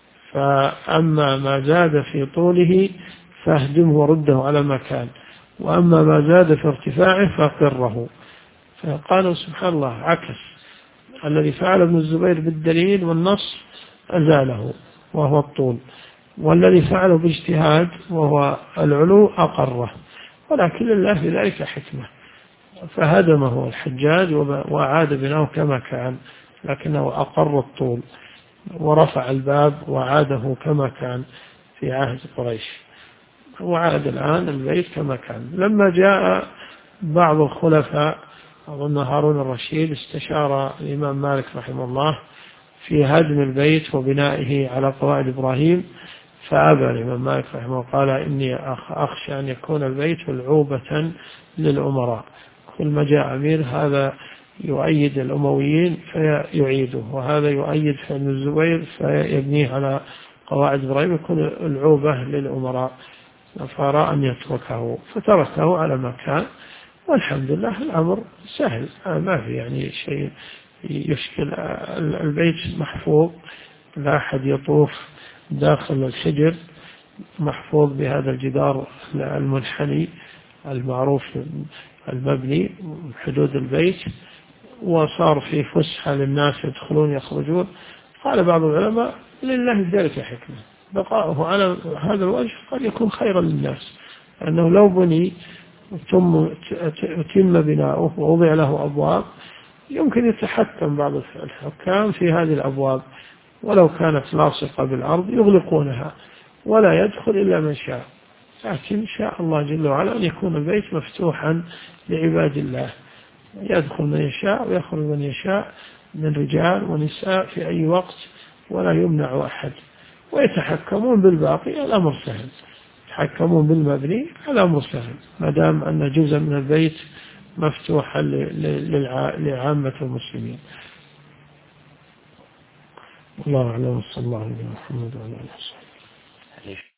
فأما ما زاد في طوله فاهدمه ورده على مكان، وأما ما زاد في ارتفاعه فقره. فقالوا سبحان الله عكس، الذي فعل ابن الزبير بالدليل والنص أزاله وهو الطول، والذي فعله باجتهاد وهو العلو أقره، ولكن لله في ذلك حكمة. فهدمه الحجاج وأعاد بناه كما كان، لكنه أقر الطول ورفع الباب وعاده كما كان في عهد قريش، وعاد الآن البيت كما كان. لما جاء بعض الخلفاء أظن هارون الرشيد استشار الإمام مالك رحمه الله في هدم البيت وبنائه على قواعد إبراهيم، فأبى الإمام مالك رحمه الله، قال إني أخشى أن يكون البيت العوبة للأمراء، كل ما جاء أمير هذا يؤيد الأمويين فيعيده، وهذا يؤيد ابن الزبير فيبنيه على قواعد إبراهيم، يكون العوبة للأمراء، فأرى أن يتركه فتركه على ما كان. والحمد لله الأمر سهل، ما في يعني شيء يشكل. البيت محفوظ، لا أحد يطوف داخل الحجر، محفوظ بهذا الجدار المنحني المعروف المبني حدود البيت، وصار في فسحة للناس يدخلون يخرجون. قال بعض العلماء لله ذلك حكمة، بقاؤه على هذا الوجه قد يكون خيرا للناس، أنه لو بني تم بناؤه ووضع له أبواب يمكن يتحكم بعض الحكام في هذه الأبواب، ولو كانت لاصقة بالأرض يغلقونها ولا يدخل إلا من شاء، لكن شاء الله جل وعلا أن يكون البيت مفتوحا لعباد الله، يدخل من يشاء ويخرج من يشاء من رجال ونساء في أي وقت ولا يمنع أحد، ويتحكمون بالباقي الأمر سهل، يتحكمون بالمبني الأمر سهل ما دام أن جزء من البيت مفتوحا لعامة المسلمين. الله أعلم. صلى الله عليه وسلم. محمد وعلى آله وصحبه.